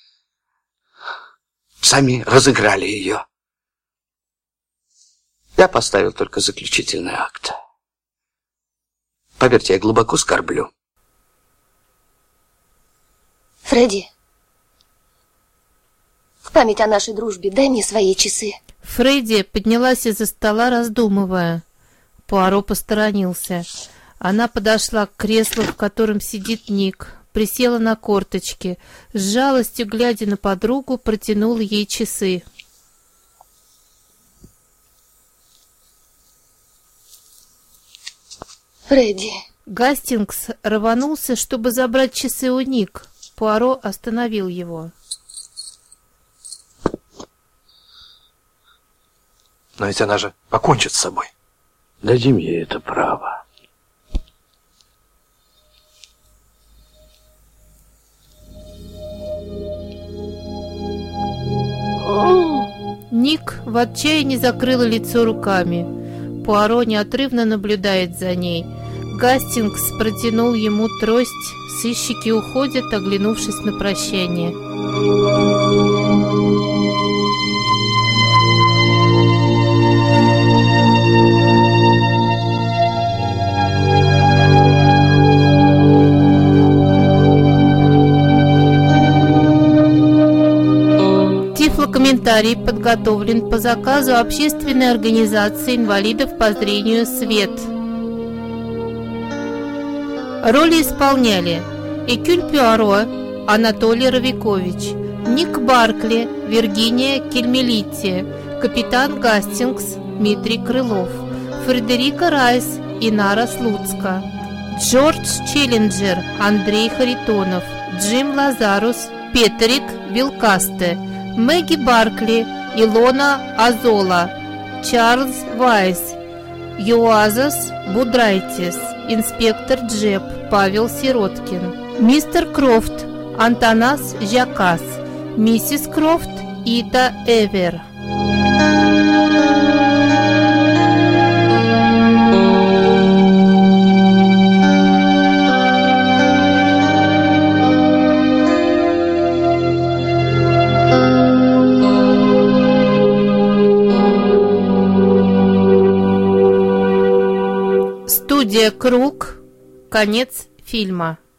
Сами разыграли ее. Я поставил только заключительный акт. Поверьте, я глубоко скорблю. Фредди, в память о нашей дружбе дай мне свои часы. Фредди поднялась из-за стола, раздумывая. Пуаро посторонился. Она подошла к креслу, в котором сидит Ник, присела на корточки, с жалостью, глядя на подругу, протянула ей часы. Фредди. Гастингс рванулся, чтобы забрать часы у Ник. Пуаро остановил его. Но ведь она же покончит с собой. Дадим ей это право. Ник в отчаянии закрыла лицо руками. Пуаро неотрывно наблюдает за ней. Гастингс протянул ему трость. Сыщики уходят, оглянувшись на прощание. Тифлокомментарий подготовлен по заказу общественной организации инвалидов по зрению «Свет». Роли исполняли Эркюль Пуаро, Анатолий Равикович, Ник Баркли, Виргиния Кельмелитти, капитан Гастингс, Дмитрий Крылов, Фредерика Райс, Инара Слуцка, Джордж Челленджер, Андрей Харитонов, Джим Лазарус, Петерик Вилкасте, Мэгги Баркли, Илона Азола, Чарльз Вайс, Юазас Будрайтис, инспектор Джеб Павел Сироткин, мистер Крофт Антонас Жакас, миссис Крофт Ита Эвер. Студия «Круг». Конец фильма.